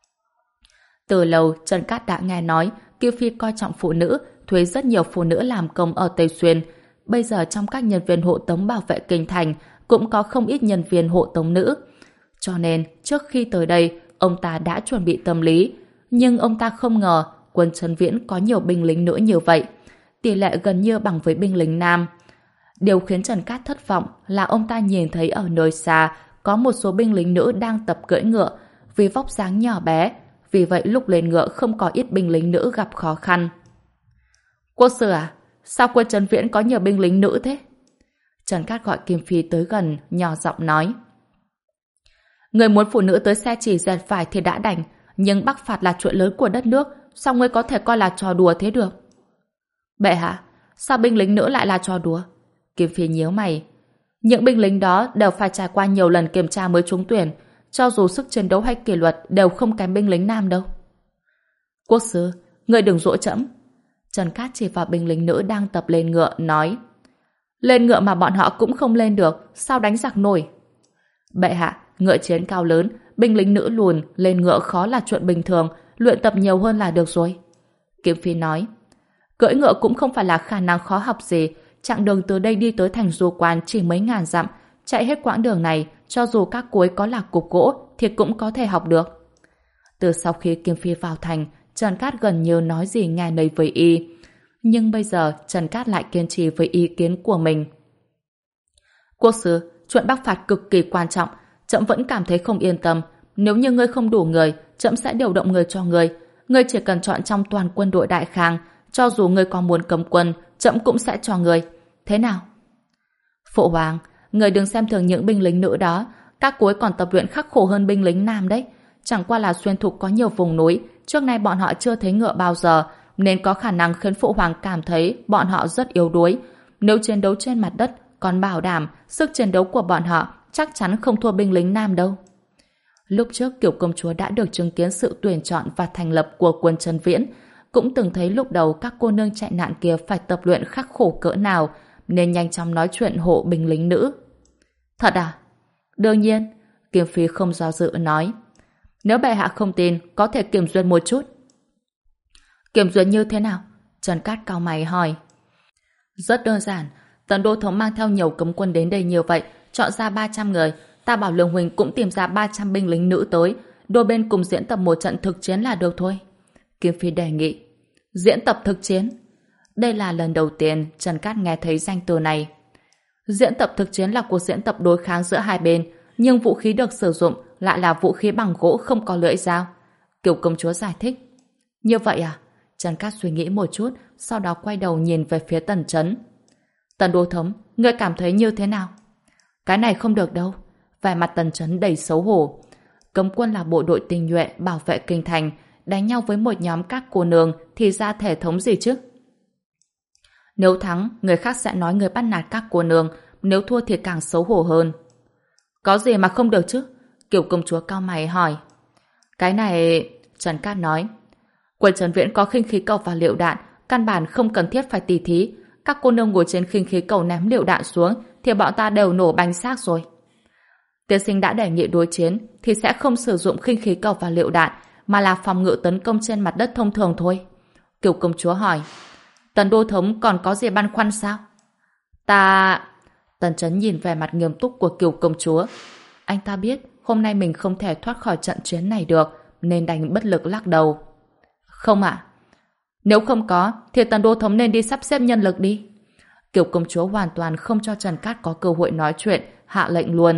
Từ lâu, Trần Cát đã nghe nói Kim Phi coi trọng phụ nữ, thuê rất nhiều phụ nữ làm công ở Tây Xuyên. Bây giờ trong các nhân viên hộ tống bảo vệ kinh thành cũng có không ít nhân viên hộ tống nữ. Cho nên, trước khi tới đây, ông ta đã chuẩn bị tâm lý. Nhưng ông ta không ngờ quân Trấn Viễn có nhiều binh lính nữ như vậy. Tỷ lệ gần như bằng với binh lính nam. Điều khiến Trần Cát thất vọng là ông ta nhìn thấy ở nơi xa có một số binh lính nữ đang tập cưỡi ngựa. Vì vóc dáng nhỏ bé, vì vậy lúc lên ngựa không có ít binh lính nữ gặp khó khăn. Quốc sư à, sao quân Trấn Viễn có nhiều binh lính nữ thế? Trần Cát gọi Kim Phi tới gần, nhỏ giọng nói. Người muốn phụ nữ tới xe chỉ dệt vải thì đã đành, nhưng Bắc phạt là chuyện lớn của đất nước, sao ngươi có thể coi là trò đùa thế được? Bệ hạ, sao binh lính nữ lại là trò đùa? Kim Phi nhíu mày. Những binh lính đó đều phải trải qua nhiều lần kiểm tra mới trúng tuyển, cho dù sức chiến đấu hay kỷ luật đều không kém binh lính nam đâu. Quốc sư, người đừng dỗ trẫm. Trần Cát chỉ vào binh lính nữ đang tập lên ngựa, nói. Lên ngựa mà bọn họ cũng không lên được, sao đánh giặc nổi? Bệ hạ, ngựa chiến cao lớn, binh lính nữ lùn, lên ngựa khó là chuyện bình thường, luyện tập nhiều hơn là được rồi. Kim Phi nói. Cưỡi ngựa cũng không phải là khả năng khó học gì, chặng đường từ đây đi tới thành Du Quan chỉ mấy ngàn dặm, chạy hết quãng đường này, cho dù các cuối có là cục gỗ thì cũng có thể học được. Từ sau khi Kim Phi vào thành, Trần Cát gần như nói gì nghe nấy với y. Nhưng bây giờ Trần Cát lại kiên trì với ý kiến của mình. Quốc sư, chuyện Bắc phạt cực kỳ quan trọng, trẫm vẫn cảm thấy không yên tâm. Nếu như ngươi không đủ người, trẫm sẽ điều động người cho ngươi. Ngươi chỉ cần chọn trong toàn quân đội Đại Khang, cho dù ngươi có muốn cấm quân, trẫm cũng sẽ cho ngươi. Thế nào? Phụ hoàng, người đừng xem thường những binh lính nữ đó, các cuối còn tập luyện khắc khổ hơn binh lính nam đấy. Chẳng qua là xuyên thục có nhiều vùng núi, trước nay bọn họ chưa thấy ngựa bao giờ, nên có khả năng khiến phụ hoàng cảm thấy bọn họ rất yếu đuối. Nếu chiến đấu trên mặt đất, còn bảo đảm sức chiến đấu của bọn họ chắc chắn không thua binh lính nam đâu. Lúc trước Kiều công chúa đã được chứng kiến sự tuyển chọn và thành lập của quân Trấn Viễn, cũng từng thấy lúc đầu các cô nương chạy nạn kia phải tập luyện khắc khổ cỡ nào, nên nhanh chóng nói chuyện hộ binh lính nữ. Thật à? Đương nhiên, Kim Phi không do dự nói. Nếu bệ hạ không tin, có thể kiểm duyệt một chút. Kiểm duyệt như thế nào? Trần Cát cau mày hỏi. Rất đơn giản, Tần Đô Thống mang theo nhiều cấm quân đến đây như vậy, chọn ra ba trăm người, ta bảo Lương Huỳnh cũng tìm ra ba trăm binh lính nữ tới, đôi bên cùng diễn tập một trận thực chiến là được thôi. Kim Phi đề nghị. Diễn tập thực chiến? Đây là lần đầu tiên Trần Cát nghe thấy danh từ này. Diễn tập thực chiến là cuộc diễn tập đối kháng giữa hai bên, nhưng vũ khí được sử dụng lại là vũ khí bằng gỗ không có lưỡi dao. Kiều công chúa giải thích. Như vậy à? Trần Cát suy nghĩ một chút, sau đó quay đầu nhìn về phía Tần Chấn. Tần Đô Thống, ngươi cảm thấy như thế nào? Cái này không được đâu. Vẻ mặt Tần Chấn đầy xấu hổ. Cấm quân là bộ đội tinh nhuệ bảo vệ kinh thành, đánh nhau với một nhóm các cô nương thì ra thể thống gì chứ? Nếu thắng, người khác sẽ nói người bắt nạt các cô nương, nếu thua thì càng xấu hổ hơn. Có gì mà không được chứ? Kiều công chúa cau mày hỏi. Cái này... Trần Cát nói. Quân Trấn Viễn có khinh khí cầu và liệu đạn, căn bản không cần thiết phải tỉ thí. Các cô nương ngồi trên khinh khí cầu ném liệu đạn xuống thì bọn ta đều nổ bánh xác rồi. Tiên sinh đã đề nghị đối chiến thì sẽ không sử dụng khinh khí cầu và liệu đạn, mà là phòng ngự tấn công trên mặt đất thông thường thôi. Kiều công chúa hỏi. Tần Đô Thống còn có gì băn khoăn sao? Ta... Tần Chấn nhìn về mặt nghiêm túc của Kiều công chúa. Anh ta biết hôm nay mình không thể thoát khỏi trận chiến này được, nên đành bất lực lắc đầu. Không ạ. Nếu không có, thì Tần Đô Thống nên đi sắp xếp nhân lực đi. Kiều công chúa hoàn toàn không cho Trần Cát có cơ hội nói chuyện, hạ lệnh luôn.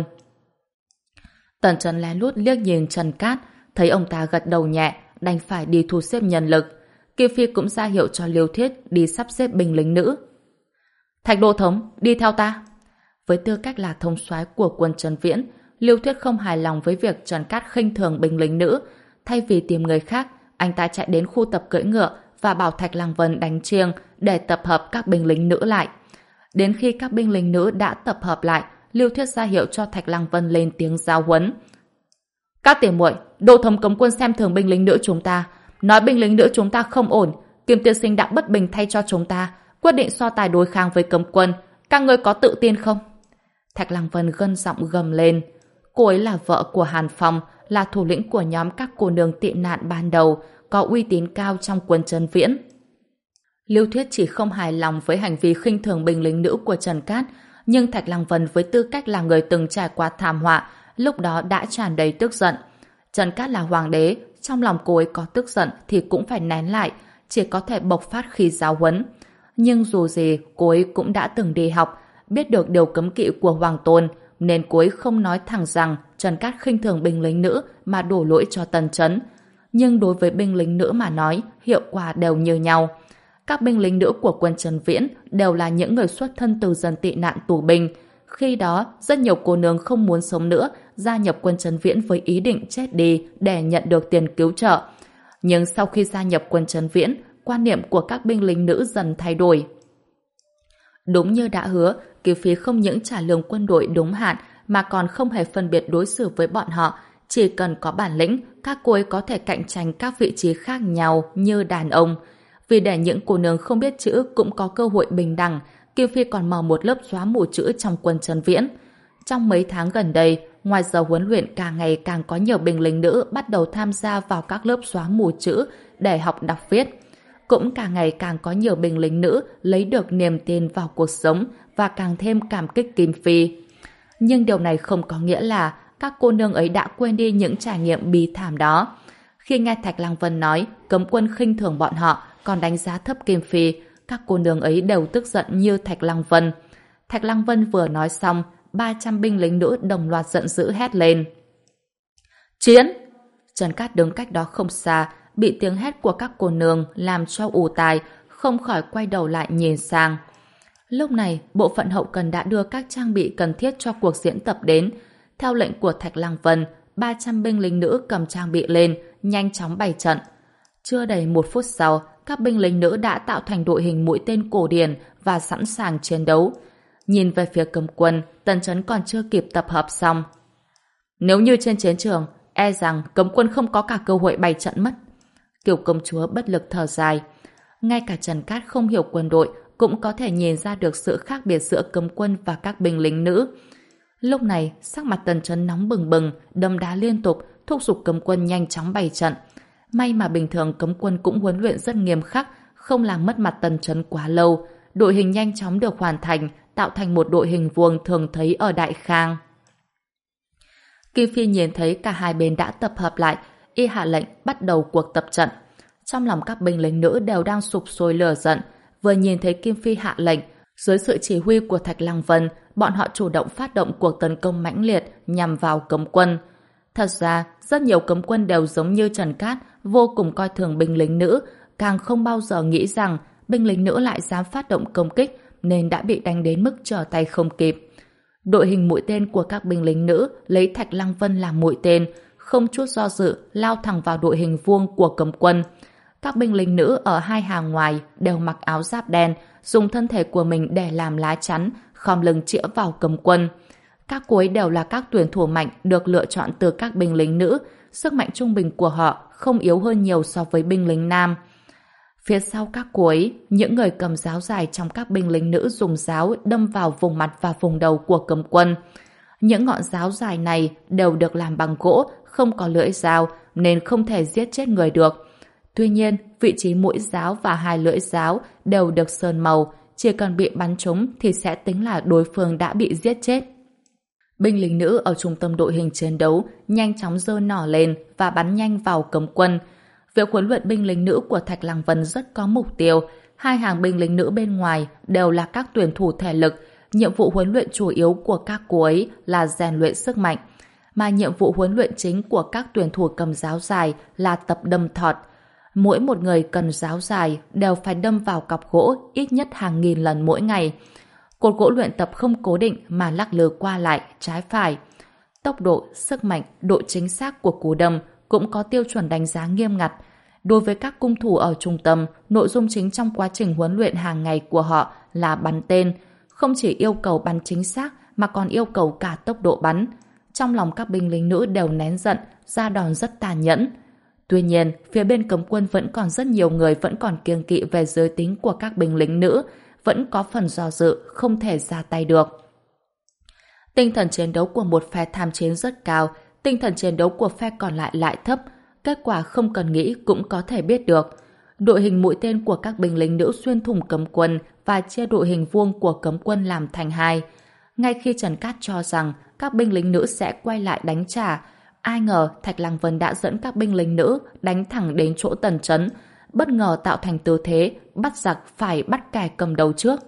Tần Chấn lén lút liếc nhìn Trần Cát, thấy ông ta gật đầu nhẹ, đành phải đi thu xếp nhân lực. Kim Phi cũng ra hiệu cho Liêu Thiết đi sắp xếp binh lính nữ. Thạch Đô Thống, đi theo ta. Với tư cách là thống soái của quân Trấn Viễn, Liêu Thiết không hài lòng với việc Trần Cát khinh thường binh lính nữ. Thay vì tìm người khác, anh ta chạy đến khu tập cưỡi ngựa và bảo Thạch Lăng Vân đánh chiêng để tập hợp các binh lính nữ lại. Đến khi các binh lính nữ đã tập hợp lại, Liêu Thiết ra hiệu cho Thạch Lăng Vân lên tiếng giáo huấn. Các tỷ muội, Đô Thống cấm quân xem thường binh lính nữ chúng ta, nói binh lính nữ chúng ta không ổn. Kim tiên sinh đã bất bình thay cho chúng ta, quyết định so tài đối kháng với cấm quân. Các ngươi có tự tin không? Thạch Lăng Vân gân giọng gầm lên. Cô ấy là vợ của Hàn Phong, là thủ lĩnh của nhóm các cô nương tị nạn ban đầu, có uy tín cao trong quân Trấn Viễn. Lưu Thuyết chỉ không hài lòng với hành vi khinh thường binh lính nữ của Trần Cát, nhưng Thạch Lăng Vân với tư cách là người từng trải qua thảm họa, lúc đó đã tràn đầy tức giận. Trần Cát là hoàng đế, trong lòng cô ấy có tức giận thì cũng phải nén lại, chỉ có thể bộc phát khi giáo huấn. Nhưng dù gì, cô ấy cũng đã từng đi học, biết được điều cấm kỵ của hoàng tôn, nên cô ấy không nói thẳng rằng Trần Cát khinh thường binh lính nữ mà đổ lỗi cho Tần Chấn. Nhưng đối với binh lính nữ mà nói, hiệu quả đều như nhau. Các binh lính nữ của quân Trần Viễn đều là những người xuất thân từ dân tị nạn tù binh. Khi đó, rất nhiều cô nương không muốn sống nữa, gia nhập quân Trần Viễn với ý định chết đi để nhận được tiền cứu trợ. Nhưng sau khi gia nhập quân Trần Viễn, quan niệm của các binh lính nữ dần thay đổi. Đúng như đã hứa, Kiều Phi không những trả lương quân đội đúng hạn mà còn không hề phân biệt đối xử với bọn họ. Chỉ cần có bản lĩnh, các cô ấy có thể cạnh tranh các vị trí khác nhau như đàn ông. Vì để những cô nương không biết chữ cũng có cơ hội bình đẳng, Kiều Phi còn mở một lớp xóa mù chữ trong quân Trần Viễn. Trong mấy tháng gần đây, ngoài giờ huấn luyện càng ngày càng có nhiều binh lính nữ bắt đầu tham gia vào các lớp xóa mù chữ để học đọc viết. Cũng càng ngày càng có nhiều binh lính nữ lấy được niềm tin vào cuộc sống và càng thêm cảm kích Kim Phi. Nhưng điều này không có nghĩa là các cô nương ấy đã quên đi những trải nghiệm bi thảm đó. Khi nghe Thạch Lăng Vân nói cấm quân khinh thường bọn họ còn đánh giá thấp Kim Phi, các cô nương ấy đều tức giận như Thạch Lăng Vân. Thạch Lăng Vân vừa nói xong, ba trăm binh lính nữ đồng loạt giận dữ hét lên. Chiến! Trần Cát đứng cách đó không xa, bị tiếng hét của các cô nương làm cho ù tai, không khỏi quay đầu lại nhìn sang. Lúc này, bộ phận hậu cần đã đưa các trang bị cần thiết cho cuộc diễn tập đến. Theo lệnh của Thạch Lăng Vân, ba trăm binh lính nữ cầm trang bị lên, nhanh chóng bày trận. Chưa đầy một phút sau, các binh lính nữ đã tạo thành đội hình mũi tên cổ điển và sẵn sàng chiến đấu. Nhìn về phía cấm quân, Tần Chấn còn chưa kịp tập hợp xong. Nếu như trên chiến trường, e rằng cấm quân không có cả cơ hội bày trận mất. Kiều công chúa bất lực thở dài. Ngay cả Trần Cát không hiểu quân đội cũng có thể nhìn ra được sự khác biệt giữa cấm quân và các binh lính nữ. Lúc này, sắc mặt Tần Chấn nóng bừng bừng, đấm đá liên tục, thúc giục cấm quân nhanh chóng bày trận. May mà bình thường cấm quân cũng huấn luyện rất nghiêm khắc, không làm mất mặt Tần Chấn quá lâu. Đội hình nhanh chóng được hoàn thành, tạo thành một đội hình vuông thường thấy ở Đại Khang. Kim Phi nhìn thấy cả hai bên đã tập hợp lại, y hạ lệnh bắt đầu cuộc tập trận. Trong lòng các binh lính nữ đều đang sục sôi lửa giận, vừa nhìn thấy Kim Phi hạ lệnh, dưới sự chỉ huy của Thạch Lăng Vân, bọn họ chủ động phát động cuộc tấn công mãnh liệt nhằm vào cấm quân. Thật ra, rất nhiều cấm quân đều giống như Trần Cát, vô cùng coi thường binh lính nữ, càng không bao giờ nghĩ rằng binh lính nữ lại dám phát động công kích, nên đã bị đánh đến mức trở tay không kịp. Đội hình mũi tên của các binh lính nữ lấy Thạch Lăng Vân làm mũi tên, không chút do dự lao thẳng vào đội hình vuông của cấm quân. Các binh lính nữ ở hai hàng ngoài đều mặc áo giáp đen, dùng thân thể của mình để làm lá chắn, khom lưng chĩa vào cấm quân. Các cô ấy đều là các tuyển thủ mạnh được lựa chọn từ các binh lính nữ, sức mạnh trung bình của họ không yếu hơn nhiều so với binh lính nam. Phía sau các cô ấy, những người cầm giáo dài trong các binh lính nữ dùng giáo đâm vào vùng mặt và vùng đầu của cấm quân. Những ngọn giáo dài này đều được làm bằng gỗ, không có lưỡi dao nên không thể giết chết người được. Tuy nhiên, vị trí mũi giáo và hai lưỡi giáo đều được sơn màu, chỉ cần bị bắn trúng thì sẽ tính là đối phương đã bị giết chết. Binh lính nữ ở trung tâm đội hình chiến đấu nhanh chóng giơ nỏ lên và bắn nhanh vào cấm quân. Việc huấn luyện binh lính nữ của Thạch Lăng Vân rất có mục tiêu. Hai hàng binh lính nữ bên ngoài đều là các tuyển thủ thể lực. Nhiệm vụ huấn luyện chủ yếu của các cô ấy là rèn luyện sức mạnh. Mà nhiệm vụ huấn luyện chính của các tuyển thủ cầm giáo dài là tập đâm thọt. Mỗi một người cần giáo dài đều phải đâm vào cọc gỗ ít nhất hàng nghìn lần mỗi ngày. Cột gỗ luyện tập không cố định mà lắc lư qua lại, trái phải. Tốc độ, sức mạnh, độ chính xác của cú đâm cũng có tiêu chuẩn đánh giá nghiêm ngặt. Đối với các cung thủ ở trung tâm, nội dung chính trong quá trình huấn luyện hàng ngày của họ là bắn tên. Không chỉ yêu cầu bắn chính xác mà còn yêu cầu cả tốc độ bắn. Trong lòng các binh lính nữ đều nén giận, ra đòn rất tàn nhẫn. Tuy nhiên, phía bên cấm quân vẫn còn rất nhiều người vẫn còn kiêng kỵ về giới tính của các binh lính nữ, vẫn có phần do dự, không thể ra tay được. Tinh thần chiến đấu của một phe tham chiến rất cao, tinh thần chiến đấu của phe còn lại lại thấp, kết quả không cần nghĩ cũng có thể biết được. Đội hình mũi tên của các binh lính nữ xuyên thủng cấm quân và chia đội hình vuông của cấm quân làm thành hai. Ngay khi Trần Cát cho rằng các binh lính nữ sẽ quay lại đánh trả, ai ngờ Thạch Lăng Vân đã dẫn các binh lính nữ đánh thẳng đến chỗ Tần Chấn, bất ngờ tạo thành tư thế bắt giặc phải bắt kẻ cầm đầu trước.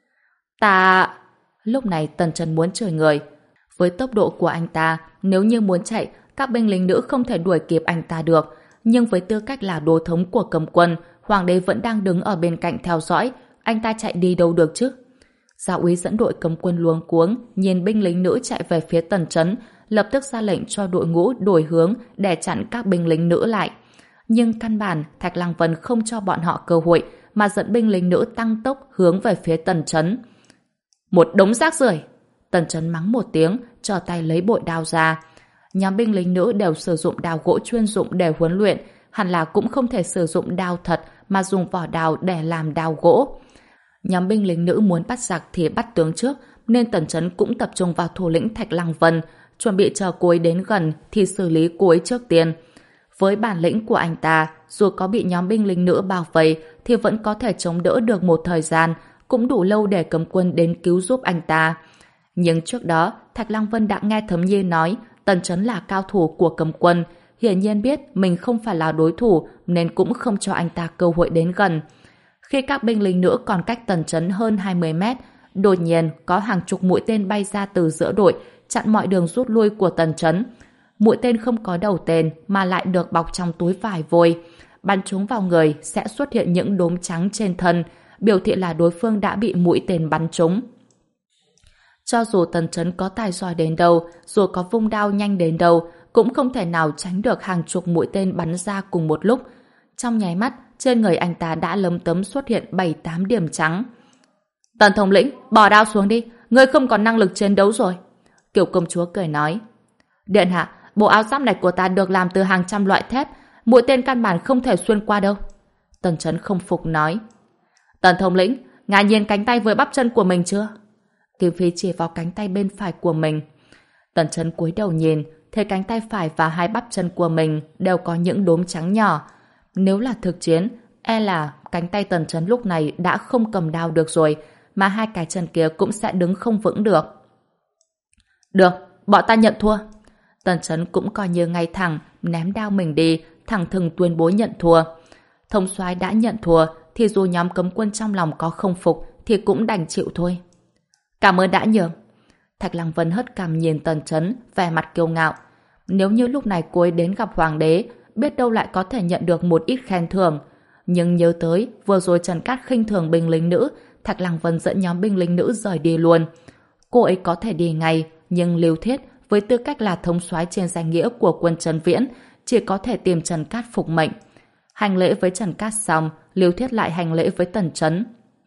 Ta... Lúc này Tần Chấn muốn chửi người. Với tốc độ của anh ta, nếu như muốn chạy, các binh lính nữ không thể đuổi kịp anh ta được. nhưng với tư cách là đô thống của cấm quân, hoàng đế vẫn đang đứng ở bên cạnh theo dõi, anh ta chạy đi đâu được chứ? Giáo úy dẫn đội cấm quân luống cuống, nhìn binh lính nữ chạy về phía tần trấn, lập tức ra lệnh cho đội ngũ đổi hướng để chặn các binh lính nữ lại. Nhưng căn bản, Thạch Lăng Vân không cho bọn họ cơ hội, mà dẫn binh lính nữ tăng tốc hướng về phía tần trấn. Một đống rác rưởi! Tần trấn mắng một tiếng, trở tay lấy bội đao ra. Nhóm binh lính nữ đều sử dụng đao gỗ chuyên dụng để huấn luyện, hẳn là cũng không thể sử dụng đao thật mà dùng vỏ đao để làm đao gỗ. Nhóm binh lính nữ muốn bắt giặc thì bắt tướng trước, nên tần trấn cũng tập trung vào thủ lĩnh Thạch Lăng Vân, chuẩn bị chờ cô ấy đến gần thì xử lý cô ấy trước tiên. Với bản lĩnh của anh ta, dù có bị nhóm binh lính nữ bao vây thì vẫn có thể chống đỡ được một thời gian, cũng đủ lâu để cấm quân đến cứu giúp anh ta. Nhưng trước đó, Thạch Lăng Vân đã nghe Thấm Nhi nói Tần Chấn là cao thủ của cấm quân, hiển nhiên biết mình không phải là đối thủ nên cũng không cho anh ta cơ hội đến gần. Khi các binh lính nữ còn cách Tần Chấn hơn hai mươi mét, đột nhiên có hàng chục mũi tên bay ra từ giữa đội, chặn mọi đường rút lui của Tần Chấn. Mũi tên không có đầu tên mà lại được bọc trong túi vải vôi. Bắn trúng vào người sẽ xuất hiện những đốm trắng trên thân, biểu thị là đối phương đã bị mũi tên bắn trúng. Cho dù Tần Chấn có tài giỏi đến đâu, dù có vung đao nhanh đến đâu, cũng không thể nào tránh được hàng chục mũi tên bắn ra cùng một lúc. Trong nháy mắt, trên người anh ta đã lấm tấm xuất hiện bảy tám điểm trắng. Tần thống lĩnh, bỏ đao xuống đi, ngươi không còn năng lực chiến đấu rồi. Kiều công chúa cười nói. Điện hạ, bộ áo giáp này của ta được làm từ hàng trăm loại thép, mũi tên căn bản không thể xuyên qua đâu. Tần Chấn không phục nói. Tần thống lĩnh, ngài nhìn cánh tay với bắp chân của mình chưa? Kim Phi chỉ vào cánh tay bên phải của mình. Tần Chấn cúi đầu nhìn, thấy cánh tay phải và hai bắp chân của mình đều có những đốm trắng nhỏ. Nếu là thực chiến, e là cánh tay Tần Chấn lúc này đã không cầm đao được rồi, mà hai cái chân kia cũng sẽ đứng không vững được. Được, bọn ta nhận thua. Tần Chấn cũng coi như ngay thẳng, ném đao mình đi, thẳng thừng tuyên bố nhận thua. Thống soái đã nhận thua, thì dù nhóm cấm quân trong lòng có không phục, thì cũng đành chịu thôi. Cảm ơn đã nhường. Thạch Lăng Vân hất cằm nhìn Tần Chấn, vẻ mặt kiêu ngạo. Nếu như lúc này cô ấy đến gặp hoàng đế, biết đâu lại có thể nhận được một ít khen thưởng. Nhưng nhớ tới, vừa rồi Trần Cát khinh thường binh lính nữ, Thạch Lăng Vân dẫn nhóm binh lính nữ rời đi luôn. Cô ấy có thể đi ngay, nhưng Lưu Thiết, với tư cách là thống soái trên danh nghĩa của quân Trần Viễn, chỉ có thể tìm Trần Cát phục mệnh. Hành lễ với Trần Cát xong, Lưu Thiết lại hành lễ với Tần Chấn.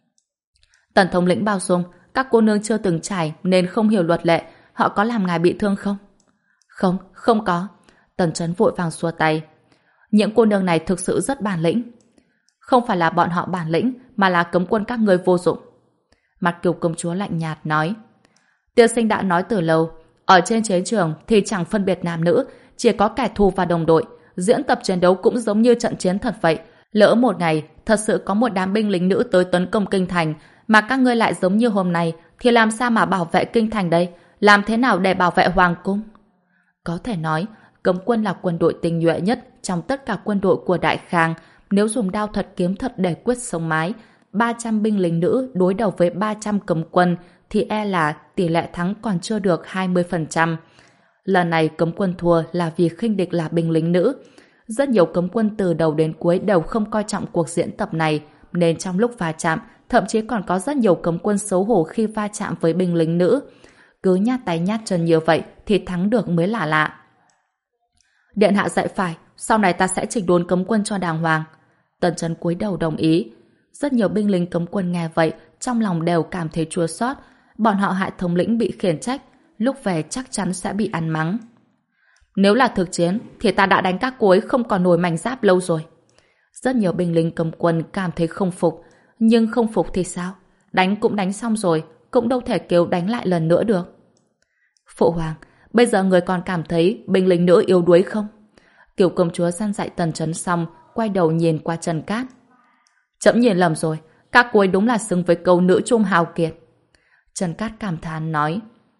Tần thống lĩnh bao dung, các cô nương chưa từng trải nên không hiểu luật lệ, họ có làm ngài bị thương không? Không, không có. Tần Chấn vội vàng xua tay. Những cô nương này thực sự rất bản lĩnh. Không phải là bọn họ bản lĩnh, mà là cấm quân các ngươi vô dụng. Mặt Kiều công chúa lạnh nhạt nói. Tiên sinh đã nói từ lâu, ở trên chiến trường thì chẳng phân biệt nam nữ, chỉ có kẻ thù và đồng đội. Diễn tập chiến đấu cũng giống như trận chiến thật vậy. Lỡ một ngày, thật sự có một đám binh lính nữ tới tấn công kinh thành, mà các ngươi lại giống như hôm nay, thì làm sao mà bảo vệ kinh thành đây? Làm thế nào để bảo vệ hoàng cung? Có thể nói, cấm quân là quân đội tinh nhuệ nhất trong tất cả quân đội của Đại Khang. Nếu dùng đao thật kiếm thật để quyết sống mái, ba trăm binh lính nữ đối đầu với ba trăm cấm quân, thì e là tỷ lệ thắng còn chưa được hai mươi phần trăm. Lần này cấm quân thua là vì khinh địch là binh lính nữ. Rất nhiều cấm quân từ đầu đến cuối đều không coi trọng cuộc diễn tập này, nên trong lúc va chạm, thậm chí còn có rất nhiều cấm quân xấu hổ khi va chạm với binh lính nữ. Cứ nhát tay nhát chân như vậy thì thắng được mới lạ lạ. Điện hạ dạy phải, sau này ta sẽ chỉnh đốn cấm quân cho đàng hoàng. Tần Chấn cúi đầu đồng ý. Rất nhiều binh lính cấm quân nghe vậy, trong lòng đều cảm thấy chua xót. Bọn họ hại thống lĩnh bị khiển trách, lúc về chắc chắn sẽ bị ăn mắng. Nếu là thực chiến, thì ta đã đánh các cô ấy không còn nổi mảnh giáp lâu rồi. Rất nhiều binh lính cấm quân cảm thấy không phục, nhưng không phục thì sao? Đánh cũng đánh xong rồi, cũng đâu thể kêu đánh lại lần nữa được. Phụ hoàng, bây giờ người còn cảm thấy binh lính nữ yếu đuối không? Kiều công chúa săn dạy Tần Chấn xong, quay đầu nhìn qua Trần Cát. Chậm nhìn lầm rồi, các cô ấy đúng là xứng với câu nữ trung hào kiệt. Trần Cát cảm thán nói.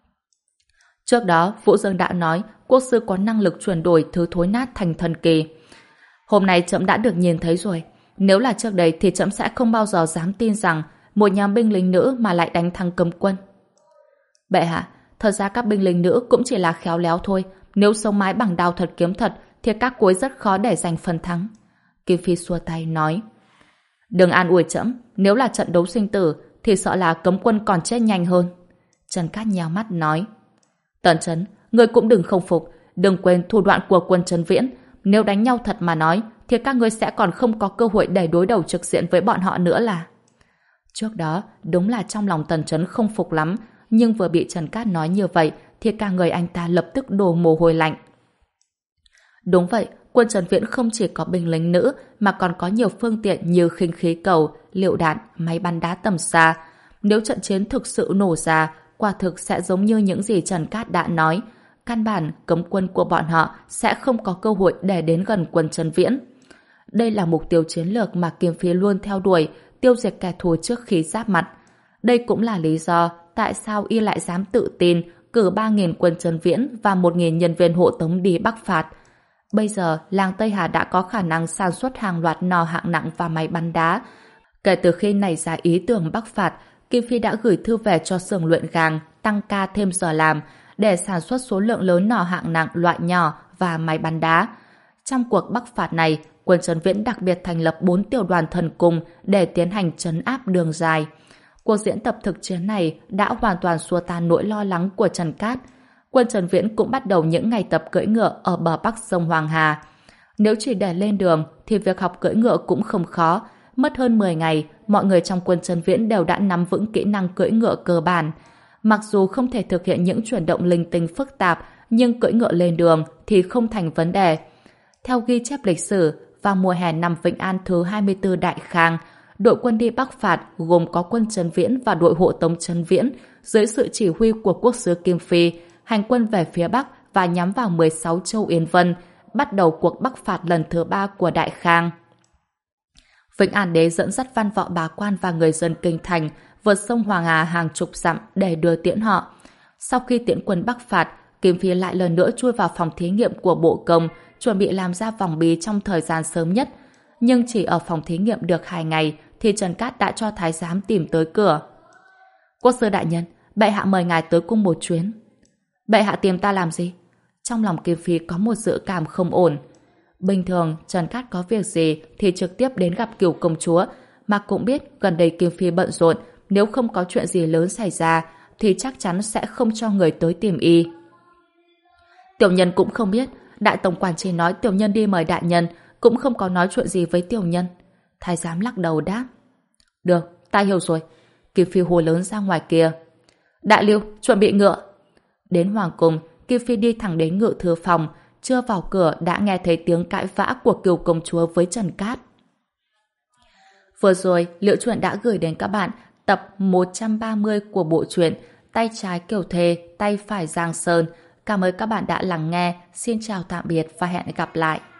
Trước đó, Vũ Dương đã nói quốc sư có năng lực chuyển đổi thứ thối nát thành thần kỳ. Hôm nay trẫm đã được nhìn thấy rồi. Nếu là trước đây thì trẫm sẽ không bao giờ dám tin rằng một nhóm binh lính nữ mà lại đánh thắng cấm quân. Bệ hạ, thật ra các binh lính nữ cũng chỉ là khéo léo thôi. Nếu sống mái bằng đao thật kiếm thật thì các cuối rất khó để giành phần thắng. Kim Phi xua tay nói: Đừng an ủi trẫm, nếu là trận đấu sinh tử thì sợ là cấm quân còn chết nhanh hơn. Trần Cát nheo mắt nói: Tần Chấn, ngươi cũng đừng không phục, đừng quên thủ đoạn của quân Trấn Viễn. Nếu đánh nhau thật mà nói thì các ngươi sẽ còn không có cơ hội để đối đầu trực diện với bọn họ nữa là. Trước đó đúng là trong lòng Tần Chấn không phục lắm, nhưng vừa bị Trần Cát nói như vậy thì cả người anh ta lập tức đổ mồ hôi lạnh. Đúng vậy, quân Trấn Viễn không chỉ có binh lính nữ mà còn có nhiều phương tiện như khinh khí cầu, lựu đạn, máy bắn đá tầm xa. Nếu trận chiến thực sự nổ ra, quả thực sẽ giống như những gì Trần Cát đã nói. Căn bản, cấm quân của bọn họ sẽ không có cơ hội để đến gần quân Trấn Viễn. Đây là mục tiêu chiến lược mà Kim Phi luôn theo đuổi, tiêu diệt kẻ thù trước khi giáp mặt. Đây cũng là lý do tại sao y lại dám tự tin cử ba nghìn quân Trấn Viễn và một nghìn nhân viên hộ tống đi Bắc phạt. Bây giờ, làng Tây Hà đã có khả năng sản xuất hàng loạt nỏ hạng nặng và máy bắn đá. Kể từ khi nảy ra ý tưởng Bắc phạt, Kim Phi đã gửi thư về cho xưởng luyện gang, tăng ca thêm giờ làm, để sản xuất số lượng lớn nỏ hạng nặng loại nhỏ và máy bắn đá. Trong cuộc Bắc phạt này, quân Trấn Viễn đặc biệt thành lập bốn tiểu đoàn thần cung để tiến hành trấn áp đường dài. Cuộc diễn tập thực chiến này đã hoàn toàn xua tan nỗi lo lắng của Trần Cát. Quân Trấn Viễn cũng bắt đầu những ngày tập cưỡi ngựa ở bờ bắc sông Hoàng Hà. Nếu chỉ để lên đường thì việc học cưỡi ngựa cũng không khó. Mất hơn mười ngày, mọi người trong quân Trấn Viễn đều đã nắm vững kỹ năng cưỡi ngựa cơ bản. Mặc dù không thể thực hiện những chuyển động linh tinh phức tạp, nhưng cưỡi ngựa lên đường thì không thành vấn đề. Theo ghi chép lịch sử, vào mùa hè năm Vĩnh An thứ hai mươi tư Đại Khang, đội quân đi Bắc phạt gồm có quân Trấn Viễn và đội hộ tống Trấn Viễn dưới sự chỉ huy của quốc sứ Kim Phi, hành quân về phía Bắc và nhắm vào mười sáu châu Yên Vân, bắt đầu cuộc Bắc phạt lần thứ ba của Đại Khang. Vĩnh An đế dẫn dắt văn võ bá quan và người dân kinh thành vượt sông Hoàng Hà hàng chục dặm để đưa tiễn họ. Sau khi tiễn quân Bắc phạt, Kim Phi lại lần nữa chui vào phòng thí nghiệm của Bộ Công, chuẩn bị làm ra vòng bí trong thời gian sớm nhất. Nhưng chỉ ở phòng thí nghiệm được hai ngày thì Trần Cát đã cho thái giám tìm tới cửa. Quốc sư đại nhân, bệ hạ mời ngài tới cung một chuyến. Bệ hạ tìm ta làm gì? Trong lòng Kim Phi có một dự cảm không ổn. Bình thường Trần Cát có việc gì thì trực tiếp đến gặp Cửu công chúa, mà cũng biết gần đây Kim Phi bận rộn, nếu không có chuyện gì lớn xảy ra thì chắc chắn sẽ không cho người tới tìm y. Tiểu nhân cũng không biết, đại tổng quản chỉ nói tiểu nhân đi mời đại nhân, cũng không có nói chuyện gì với tiểu nhân. Thái giám lắc đầu đáp. Được, ta hiểu rồi. Kim Phi hô lớn ra ngoài kia. Đại Lưu, chuẩn bị ngựa. Đến hoàng cung, Kim Phi đi thẳng đến ngự thư phòng, chưa vào cửa đã nghe thấy tiếng cãi vã của Cửu công chúa với Trần Cát. Vừa rồi, Liễu Chuyện đã gửi đến các bạn tập một trăm ba mươi của bộ truyện Tay trái Kiều Thê, tay phải Giang Sơn. Cảm ơn các bạn đã lắng nghe. Xin chào tạm biệt và hẹn gặp lại.